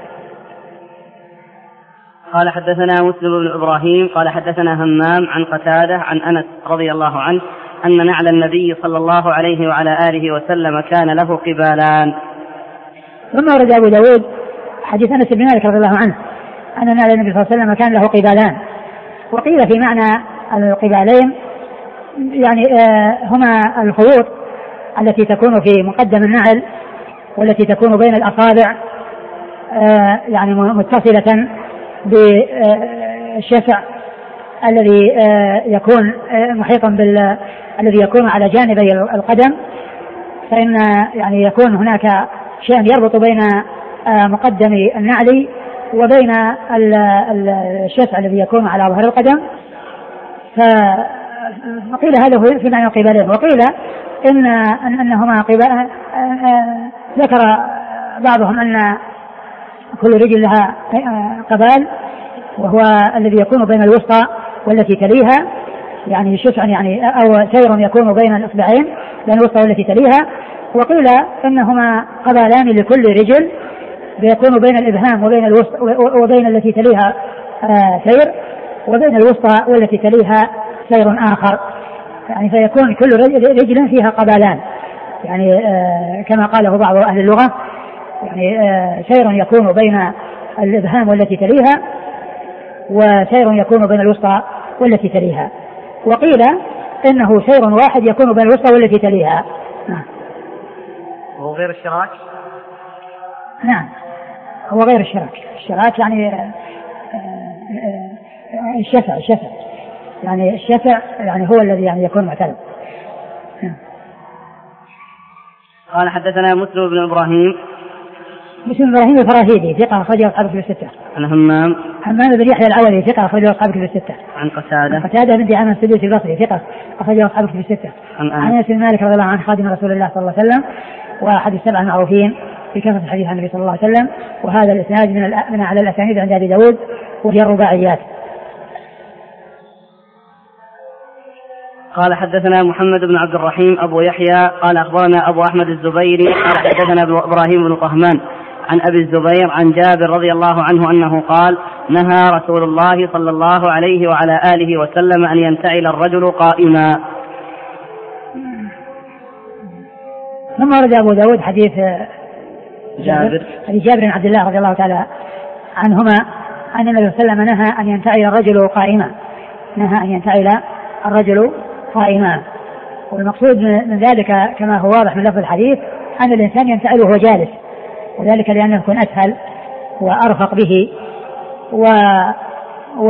قال حدثنا مسلم بن إبراهيم قال حدثنا همام عن قتادة عن أنس رضي الله عنه أن نعل النبي صلى الله عليه وعلى آله وسلم كان له قبالان. ثم ورد أبو داود حديث أنس بن مالك رضي الله عنه أن نعل النبي صلى الله عليه وسلم كان له قبالان. وقيل في معنى القبالين يعني آه هما الخيوط التي تكون في مقدم النعل والتي تكون بين الأصابع آه يعني متصلة بالشفع الذي يكون محيطا بال الذي يكون على جانبي القدم، فإن يعني يكون هناك شيء يربط بين مقدم النعل وبين الشفع الذي يكون على ظهر القدم. فقيل هذا هو في معنى القبالين. وقيل إن أنهما قبال، ذكر بعضهم أن كل رجل لها قبال وهو الذي يكون بين الوسطى والتي تليها، يعني شفع يعني أو سير يكون بين الإصبعين بين الوسطى والتي تليها. وقيل إنهما قبالان لكل رجل يكون بين الإبهام وبين الوسطى وبين التي تليها سير وبين الوسطى والتي تليها سير آخر، يعني فيكون كل رجل فيها قبالان، يعني كما قاله بعض أهل اللغة، يعني سير يكون بين الإبهام والتي تليها وسير يكون بين الوسطى والتي تليها. وقيل إنه سير واحد يكون بين الوسطى والتي تليها. نعم. هو غير الشراك؟ نعم هو غير الشراك. الشراك يعني الشفع الشفع يعني الشفع يعني هو الذي يعني يكون معتلم. نعم. قال حدثنا مسلم بن إبراهيم. مسلم بن إبراهيم الفراهيدي ثقة أخرجه أصحاب كتب الستة. عن همام. همام بن يحيى العولي ثقة أخرجه أصحاب كتب الستة. عن قتادة. قتادة بن دعامة السدوسي البصري ثقة أخرجه أصحاب كتب الستة. عن أنس بن مالك رضي الله عنه خادم رسول الله صلى الله عليه وسلم وأحد السبعة المعروفين بكثرة الحديث عن النبي صلى الله عليه وسلم. وهذا الإسناد من من أعلى الأسانيد عند أبي داود وهي الرباعيات. قال حدثنا محمد بن عبد الرحيم أبو يحيى قال أخبرنا أبو أحمد الزبيري قال حدثنا إبراهيم بن طهمان عن أبي الزبير عن جابر رضي الله عنه أنه قال نهى رسول الله صلى الله عليه وعلى آله وسلم أن ينتعل الرجل قائما. ثم ورد أبو داود حديث جابر حديث جابر بن عبد الله رضي الله تعالى عنهما أن النبي صلى الله عليه وسلم نهى أن ينتعل الرجل قائما نهى أن ينتعل الرجل قائما. والمقصود من ذلك كما هو واضح من لفظ الحديث أن الإنسان ينتعل وهو جالس، وذلك لأنه يكون أسهل وأرفق به. و و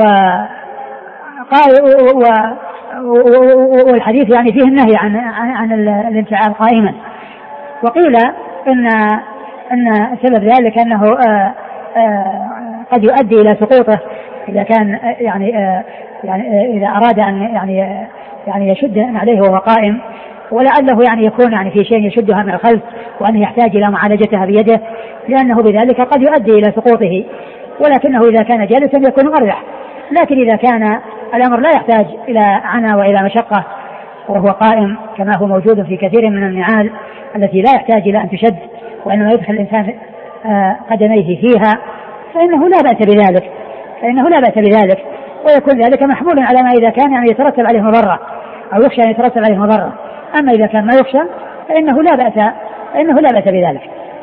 والحديث يعني فيه النهي عن عن, عن الانتعال قائما. وقيل إن أن سبب ذلك أنه آآ آآ قد يؤدي إلى سقوطه إذا كان يعني يعني إذا أراد أن يعني يعني يشد عليه وهو قائم، ولعله يعني يكون يعني في شيء يشدها من الخلف وأنه يحتاج إلى معالجتها بيده، لأنه بذلك قد يؤدي إلى سقوطه. ولكنه إذا كان جالسا يكون مريح. لكن إذا كان الأمر لا يحتاج إلى عناء وإلى مشقة وهو قائم كما هو موجود في كثير من النعال التي لا يحتاج إلى أن تشد وإنما يدخل الإنسان قدميه فيها، فإنه لا بأس بذلك فإنه لا بأس بذلك ويكون ذلك محمول على ما إذا كان يعني يترتب عليه مضرة أو يخشى أن يترتب عليه مضرة. أما إذا كان ما يخشى فإنه لا بأس فإنه لا بأس بذلك.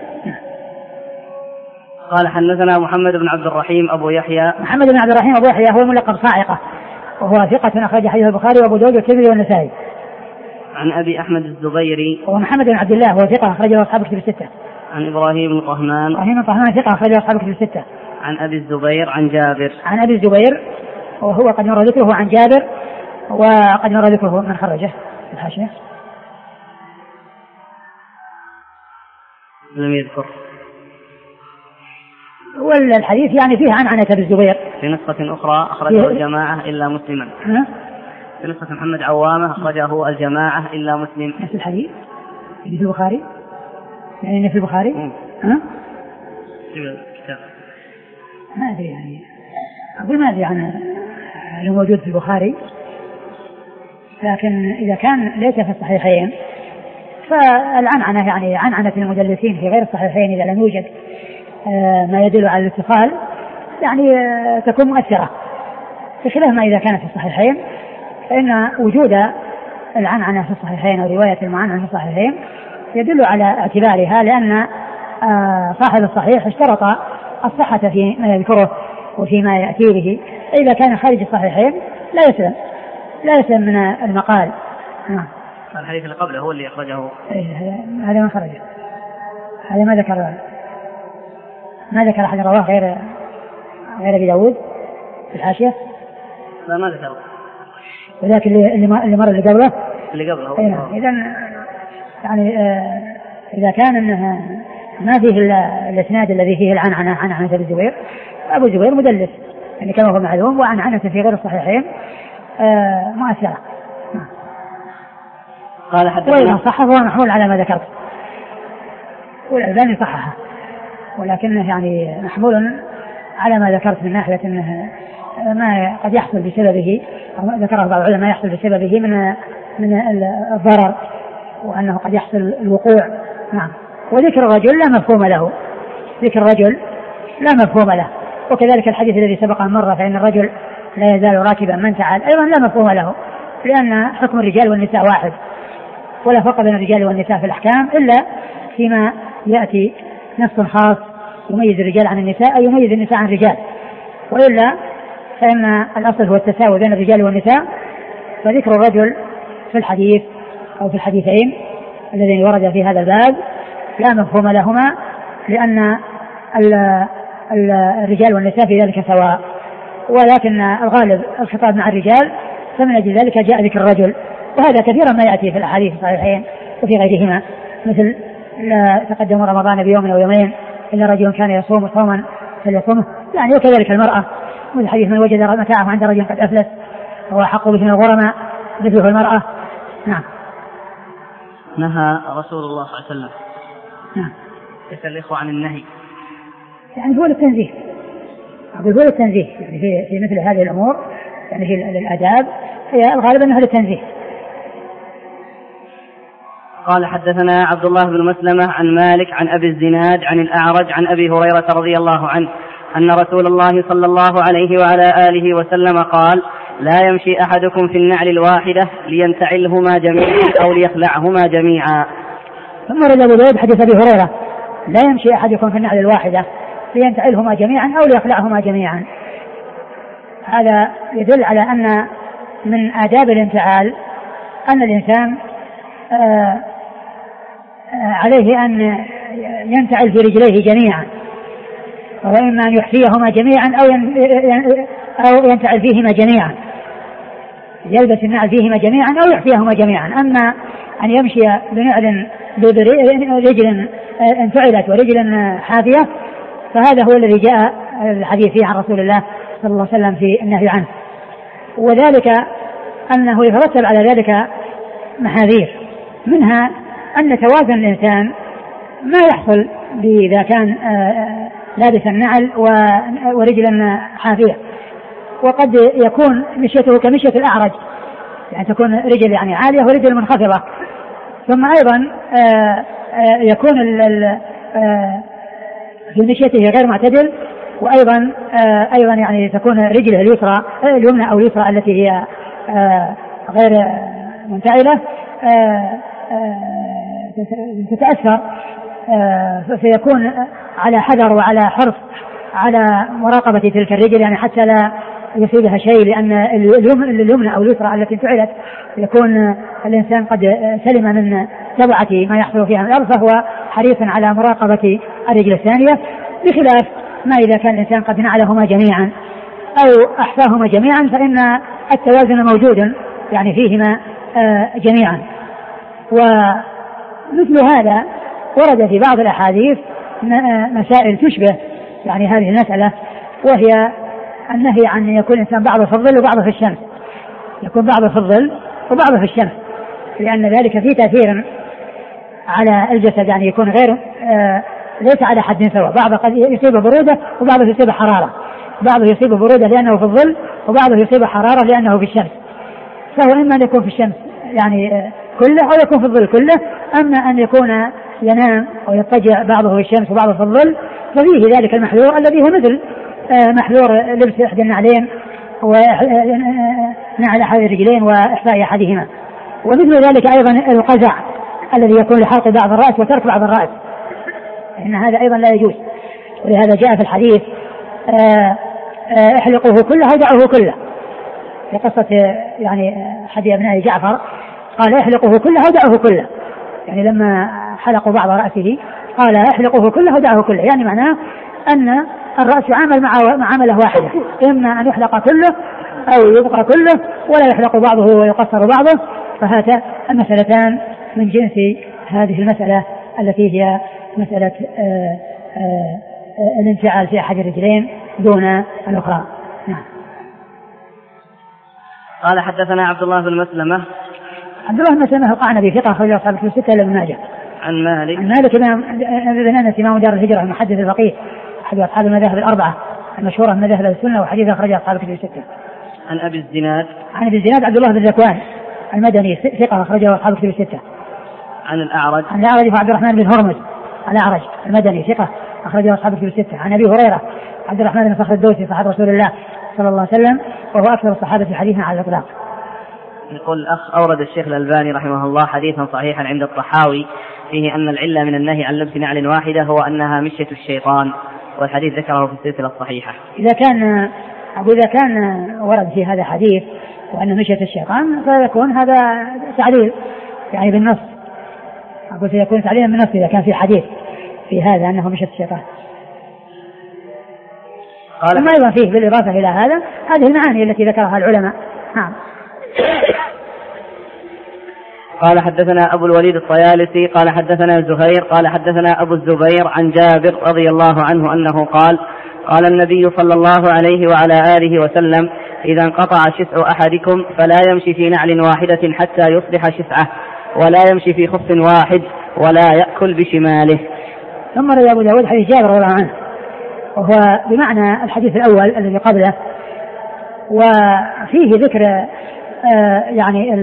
قال حدثنا محمد بن عبد الرحيم أبو يحيى. محمد بن عبد الرحيم أبو يحيى هو ملقب صاعقة وهو ثقة أخرج حديث البخاري وأبو داود والترمذي والنسائي. عن أبي أحمد الزبيري وهو محمد بن عبد الله وهو ثقة أخرجه أصحاب كتب الستة. عن إبراهيم بن طهمان. إبراهيم بن طهمان ثقة أخرجه أصحاب كتب الستة. عن أبي الزبير عن جابر. عن أبي الزبير وهو قد مر ذكره عن جابر وقد مر ذكره من خرجه في الحاشية لم يذكر. والحديث يعني فيه عن عنة أبي الزبير. في نسخة أخرى أخرجه الجماعة إلا مسلما. في نسخة محمد عوامة أخرجه الجماعة إلا مسلم. نفس الحديث في البخاري. يعني في البخاري؟ ها؟ ما أدري يعني أقول ما أدري عن الموجود في البخاري، لكن إذا كان ليس في الصحيحين فالعنعنة يعني عنعنة المدلسين في غير الصحيحين إذا لم يوجد ما يدل على الاتصال يعني تكون مؤثرة، بخلاف ما إذا كانت في الصحيحين، فإن وجود العنعنة في الصحيحين أو رواية المعنعنة في الصحيحين يدل على اعتبارها، لأن صاحب الصحيح اشترط الصحة في ما يذكره وفيما يأتي به، إذا كان خارج الصحيحين لا يسلم لا يسلم من المقال. الحديث اللي قبله هو اللي أخرجه، هذا ما خرجه، هذا ما ذكر ما ذكر أحد رواه غير غير أبي داود في الحاشية، لا ما ذكر، ولكن اللي اللي مر اللي قبله اللي قبله إذن يعني آه إذا كان إنها ما فيه الإسناد الذي فيه العنعنة عنعنة أبي الزبير، أبو الزبير مدلس يعني كما هو معلوم، وعنعنة في غير الصحيحين آه مؤثرة. قال حدثنا وإذا صحه هو محمول على ما ذكرت، والألباني صححه، ولكنه يعني محمول على ما ذكرت من ناحية أنه ما قد يحصل بسببه، ذكره بعض العلماء يحصل بسببه من من الضرر، وأنه قد يحصل الوقوع. نعم. وذكر الرجل لا مفهوم له، ذكر الرجل لا مفهوم له، وكذلك الحديث الذي سبق مرة فإن الرجل لا يزال راكبا من تعال أيضا لا مفهوم له، لأن حكم الرجال والنساء واحد، ولا فرق بين الرجال والنساء في الأحكام إلا فيما يأتي نص خاص يميز الرجال عن النساء أي يميز النساء عن الرجال، وإلا فإن الأصل هو التساوي بين الرجال والنساء. فذكر الرجل في الحديث أو في الحديثين الذين ورد في هذا الباب لا مفهوم لهما، لأن الرجال والنساء في ذلك سواء، ولكن الغالب الخطاب مع الرجال، فمن أجل ذلك جاء ذكر الرجل، وهذا كثيرا ما يأتي في الأحاديث الصحيحين وفي غيرهما، مثل لا تقدم رمضان بيوم أو يومين إلا رجل كان يصوم صوما فليصومه، يعني وكذلك المرأة، والحديث من وجد متاعه عند رجل قد أفلس هو حق به من الغرماء مثله المرأة. نعم. نهى رسول الله صلى الله عليه وسلم نعم يسأل الإخوة عن النهي، يعني هو التنزيه، أقول هو التنزيه يعني في, في مثل هذه الأمور، يعني في الآداب هي الغالب أنها للتنزيه. قال حدثنا عبد الله بن مسلمة عن مالك عن أبي الزناد عن الأعرج عن أبي هريرة رضي الله عنه أن رسول الله صلى الله عليه وعلى آله وسلم قال: لا يمشي أحدكم في النعل الواحدة لينتعلهما جميعا أو ليخلعهما جميعا. ثم رد أبو داود حديث أبي هريرة: لا يمشي أحدكم في النعل الواحدة لينتعلهما جميعا أو ليخلعهما جميعا. هذا يدل على أن من آداب الانتعال أن الإنسان آه عليه أن ينتعل في رجليه جميعا، وإما أن يحفيهما جميعا أو أو ينتعل فيهما جميعا، يلبس النعل فيهما جميعا أو يحفيهما جميعا. أما أن يمشي بنعل برجل انفعلت ورجل حافية فهذا هو الذي جاء الحديث فيه عن رسول الله صلى الله عليه وسلم في النهي عنه، وذلك أنه يترتب على ذلك محاذير، منها أن توازن الإنسان ما يحصل إذا كان لابس النعل ورجلا حافية، وقد يكون مشيته كمشية الأعرج، يعني تكون رجل يعني عالية ورجل منخفضة، ثم أيضا يكون في مشيته غير معتدل، وأيضا أيضا يعني تكون رجله اليسرى اليمنى أو اليسرى التي هي غير منتعلة تتأثر، فيكون على حذر وعلى حرص على مراقبة تلك الرجل، يعني حتى لا يصيبها شيء، لأن اليمنى أو اليسرى التي فعلت يكون الإنسان قد سلم من تبعة ما يحصل فيها من الأرض، فهو حريص على مراقبة الرجل الثانية، بخلاف ما إذا كان الإنسان قد نعلهما جميعا أو أحفاهما جميعا فإن التوازن موجود يعني فيهما جميعا. ومثل هذا ورد في بعض الأحاديث مسائل تشبه يعني هذه المسألة، وهي النهي عن أن يكون الإنسان بعضه في الظل وبعضه في الشمس، يكون بعضه في الظل وبعضه في الشمس، لأن ذلك فيه تأثير على الجسد يعني يكون غير آه ليس على حد سواء، بعضه قد يصيب برودة وبعضه يصيب حرارة، بعضه يصيب برودة لأنه في الظل وبعضه يصيب حرارة لأنه في الشمس، فهو إما أن يكون في الشمس يعني كله أو يكون في الظل كله. أما أن يكون ينام أو يضطجع بعضه في الشمس وبعضه في الظل ففيه ذلك المحذور الذي هو مثل محذور لبس إحدى النعلين ونعل أحد الرجلين وإحفاء أحدهما. ومثل ذلك أيضا القزع الذي يكون لحلق بعض الرأس وترك بعض الرأس، إن هذا أيضا لا يجوز. ولهذا جاء في الحديث احلقوه كله ودعوه كله، في قصة يعني أحد أبناء جعفر قال احلقوه كله ودعوه كله، يعني لما حلقوا بعض رأسه قال احلقوه كله ودعوه كله، يعني معناه أن الرأس يعامل مع معاملة واحدة، إما أن يحلق كله أو يبقى كله ولا يحلق بعضه ويقصر بعضه. فهذا المسألتان من جنس هذه المسألة التي هي مسألة آآ آآ الانفعال في أحد الرجلين دون الأخرى. نعم. قال حدثنا عبد الله بن مسلمة. عبد الله بن مسلمة القعنبي ثقة أخرجه أصحاب الكتب الستة إلا ابن ماجه. عن مالك. عن مالك بن أنس إمام دار الهجرة المحدث الفقيه أحد أصحاب المذاهب الأربعة المشهورة من مذاهب السنة وحديث أخرجه أصحاب الكتب الستة. عن أبي الزناد. عن أبي الزناد عبد الله بن ذكوان المدني ثقة أخرجه أصحاب الكتب الستة. عن الأعرج. عن الأعرج عبد الرحمن بن هرمز الأعرج المدني ثقة أخرجه أصحاب الكتب الستة. عن أبي هريرة عبد الرحمن بن صخر الدوسي صحابة رسول الله صلى الله عليه وسلم وهو أكثر الصحابة حديثا على الإطلاق. يقول الأخ أورد الشيخ الألباني رحمه الله حديثا صحيحا عند الطحاوي فيه أن العلة من النهي عن لبس نعل واحدة هو أنها مشية الشيطان، والحديث ذكره في السلسلة الصحيحة. إذا كان إذا كان ورد في هذا حديث وأن مشية الشيطان فيكون هذا تعليل يعني بالنص، أقول سيكون تعليلا بالنص إذا كان في حديث في هذا أنه مشية الشيطان. ثم أيضا فيه بالإضافة إلى هذا هذه المعاني التي ذكرها العلماء. نعم. قال حدثنا أبو الوليد الطيالسي قال حدثنا زهير قال حدثنا أبو الزبير عن جابر رضي الله عنه أنه قال قال النبي صلى الله عليه وعلى آله وسلم إذا انقطع شسع أحدكم فلا يمشي في نعل واحدة حتى يصلح شسعه ولا يمشي في خف واحد ولا يأكل بشماله. ثم روى أبو داود حديث جابر رضي الله عنه وهو بمعنى الحديث الأول الذي قبله، وفيه ذكر آه يعني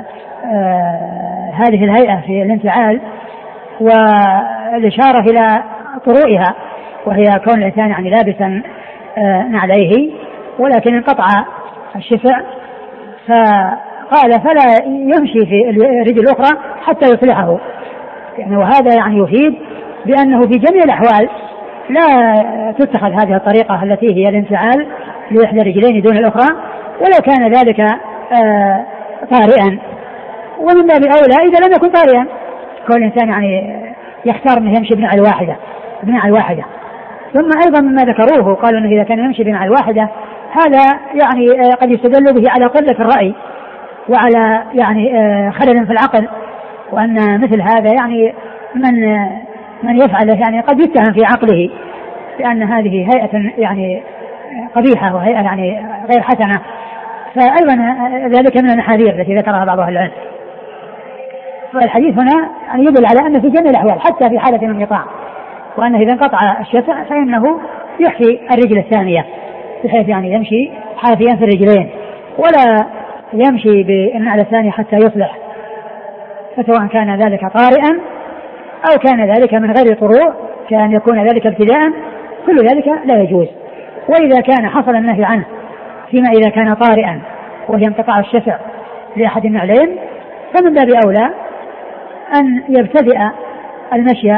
آه هذه الهيئة في الانفعال والإشارة إلى طروئها، وهي كون الإنسان يعني لابسا آه نعليه ولكن انقطع الشفع فقال فلا يمشي في الرجل الأخرى حتى يصلحه، يعني وهذا يعني يفيد بأنه في جميع الأحوال لا تتخذ هذه الطريقة التي هي الانفعال لإحدى الرجلين دون الأخرى ولو كان ذلك آه طارئا، ومن باب أولى إذا لم يكن طارئا كل إنسان يعني يختار أنه يمشي بنعل واحدة بنعل واحدة. ثم أيضا مما ذكروه قالوا أنه إذا كان يمشي بنعل واحدة هذا يعني آه قد يستدل به على قلة الرأي وعلى يعني آه خلل في العقل، وأن مثل هذا يعني من آه من يفعله يعني قد يتهم في عقله لأن هذه هيئة يعني قبيحة وهيئة يعني غير حسنة. فأيضا ذلك من المحاذير التي ذكرها بعض أهل العلم. فالحديث هنا يعني يدل على أن في جميع الأحوال حتى في حالة الانقطاع، وأنه إذا انقطع الشفع فإنه يحفي الرجل الثانية بحيث يعني يمشي حافيا في الرجلين ولا يمشي بالنعل الثاني حتى يصلح، فسواء كان ذلك طارئا أو كان ذلك من غير طروع كان يكون ذلك ابتداء كل ذلك لا يجوز. وإذا كان حصل النهي عنه فيما إذا كان طارئا وهي انقطاع الشفع لأحد النعلين فمن باب أولى أن يبتدئ المشي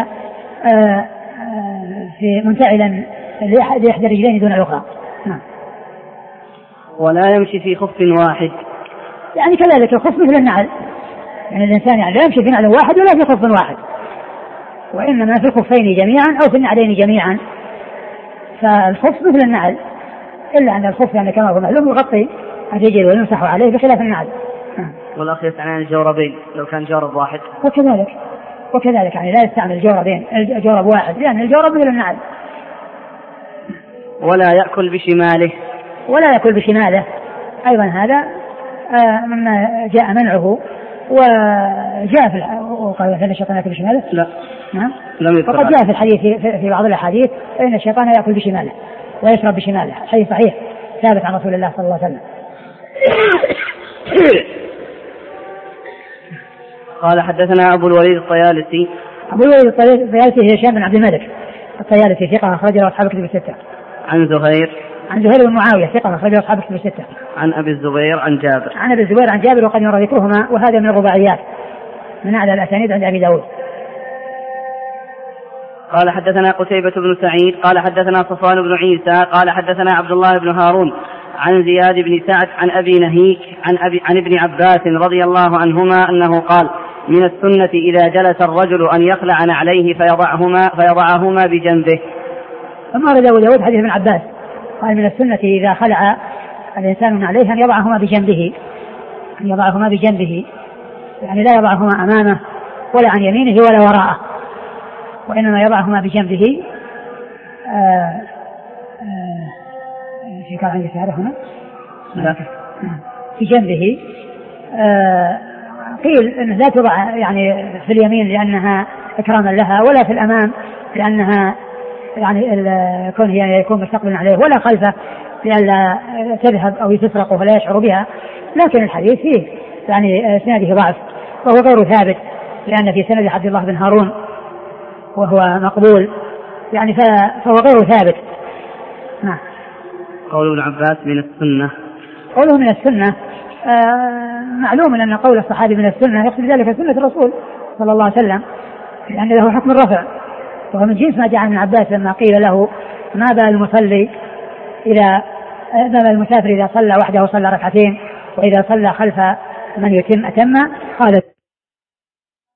في منتعلا لإحدى الرجلين دون الأخرى. ولا يمشي في خف واحد، يعني كذلك الخف مثل النعل، يعني الإنسان يعني لا يمشي في نعل واحد ولا في خف واحد، وإنما في الخفين جميعا أو في النعلين جميعا. فالخف مثل النعل إلا أن الخف يعني كما هو معلوم يغطي الرجل ويمسح عليه بخلاف النعل. والأخ يسأل عن الجوربين لو كان جورب واحد. وكذلك وكذلك يعني لا يستعمل الجوربين الجورب واحد لأن الجورب مثل النعل. ولا يأكل بشماله ولا يأكل بشماله أيضا هذا آه مما جاء منعه وجاء في وقال فإن الشيطان يأكل بشماله. لا نعم. لم يذكر. فقد جاء في الحديث في, في بعض الأحاديث فإن الشيطان يأكل بشماله ويشرب بشماله، حديث صحيح ثابت عن رسول الله صلى الله عليه وسلم. قال حدثنا أبو الوليد الطيالسي. أبو الوليد الطيالسي هشام بن عبد الملك الطيالسي ثقة أخرجه أصحاب الكتب الستة. عن زهير عن زهير بن معاوية ثقة أخرجه أصحاب الكتب الستة. عن أبي الزبير عن جابر. عن أبي الزبير عن جابر وقد يرى ذكرهما، وهذا من الرباعيات من أعلى الأسانيد عند أبي داود. قال حدثنا قتيبة بن سعيد قال حدثنا صفوان بن عيسى قال حدثنا عبد الله بن هارون عن زياد بن سعد عن أبي نهيك عن, أبي عن ابن عباس رضي الله عنهما أنه قال: من السنة إذا جلس الرجل أن يخلع نعليه فيضعهما, فيضعهما بجنبه. أما رد أبو داود حديث ابن عباس قال: من السنة إذا خلع الإنسان نعليه أن يضعهما بجنبه، أن يضعهما بجنبه، يعني لا يضعهما أمامه ولا عن يمينه ولا وراءه، وإنما يضعهما بجنبه. آآ آآ في كان عندي شهادة هنا لا. في جنبه. قيل أنه لا تضع يعني في اليمين لأنها إكراما لها، ولا في الأمام لأنها يعني كون هي يكون مستقبلا عليه، ولا خلفه لألا تذهب أو تسرق ولا يشعر بها. لكن الحديث فيه يعني سنده ضعف وهو غير ثابت، لأن في سند عبد الله بن هارون وهو مقبول يعني فهو غير ثابت. نعم. قول ابن عباس من السنة. قوله من السنة آه معلوم أن قول الصحابي من السنة يقصد ذلك سنة الرسول صلى الله عليه وسلم، لأن له حكم الرفع، وهو من جنس ما جاء من عباس لما قيل له: ما بال المصلي إذا ما بال المسافر إذا صلى وحده صلى ركعتين، وإذا صلى خلف من يتم أتم؟ قال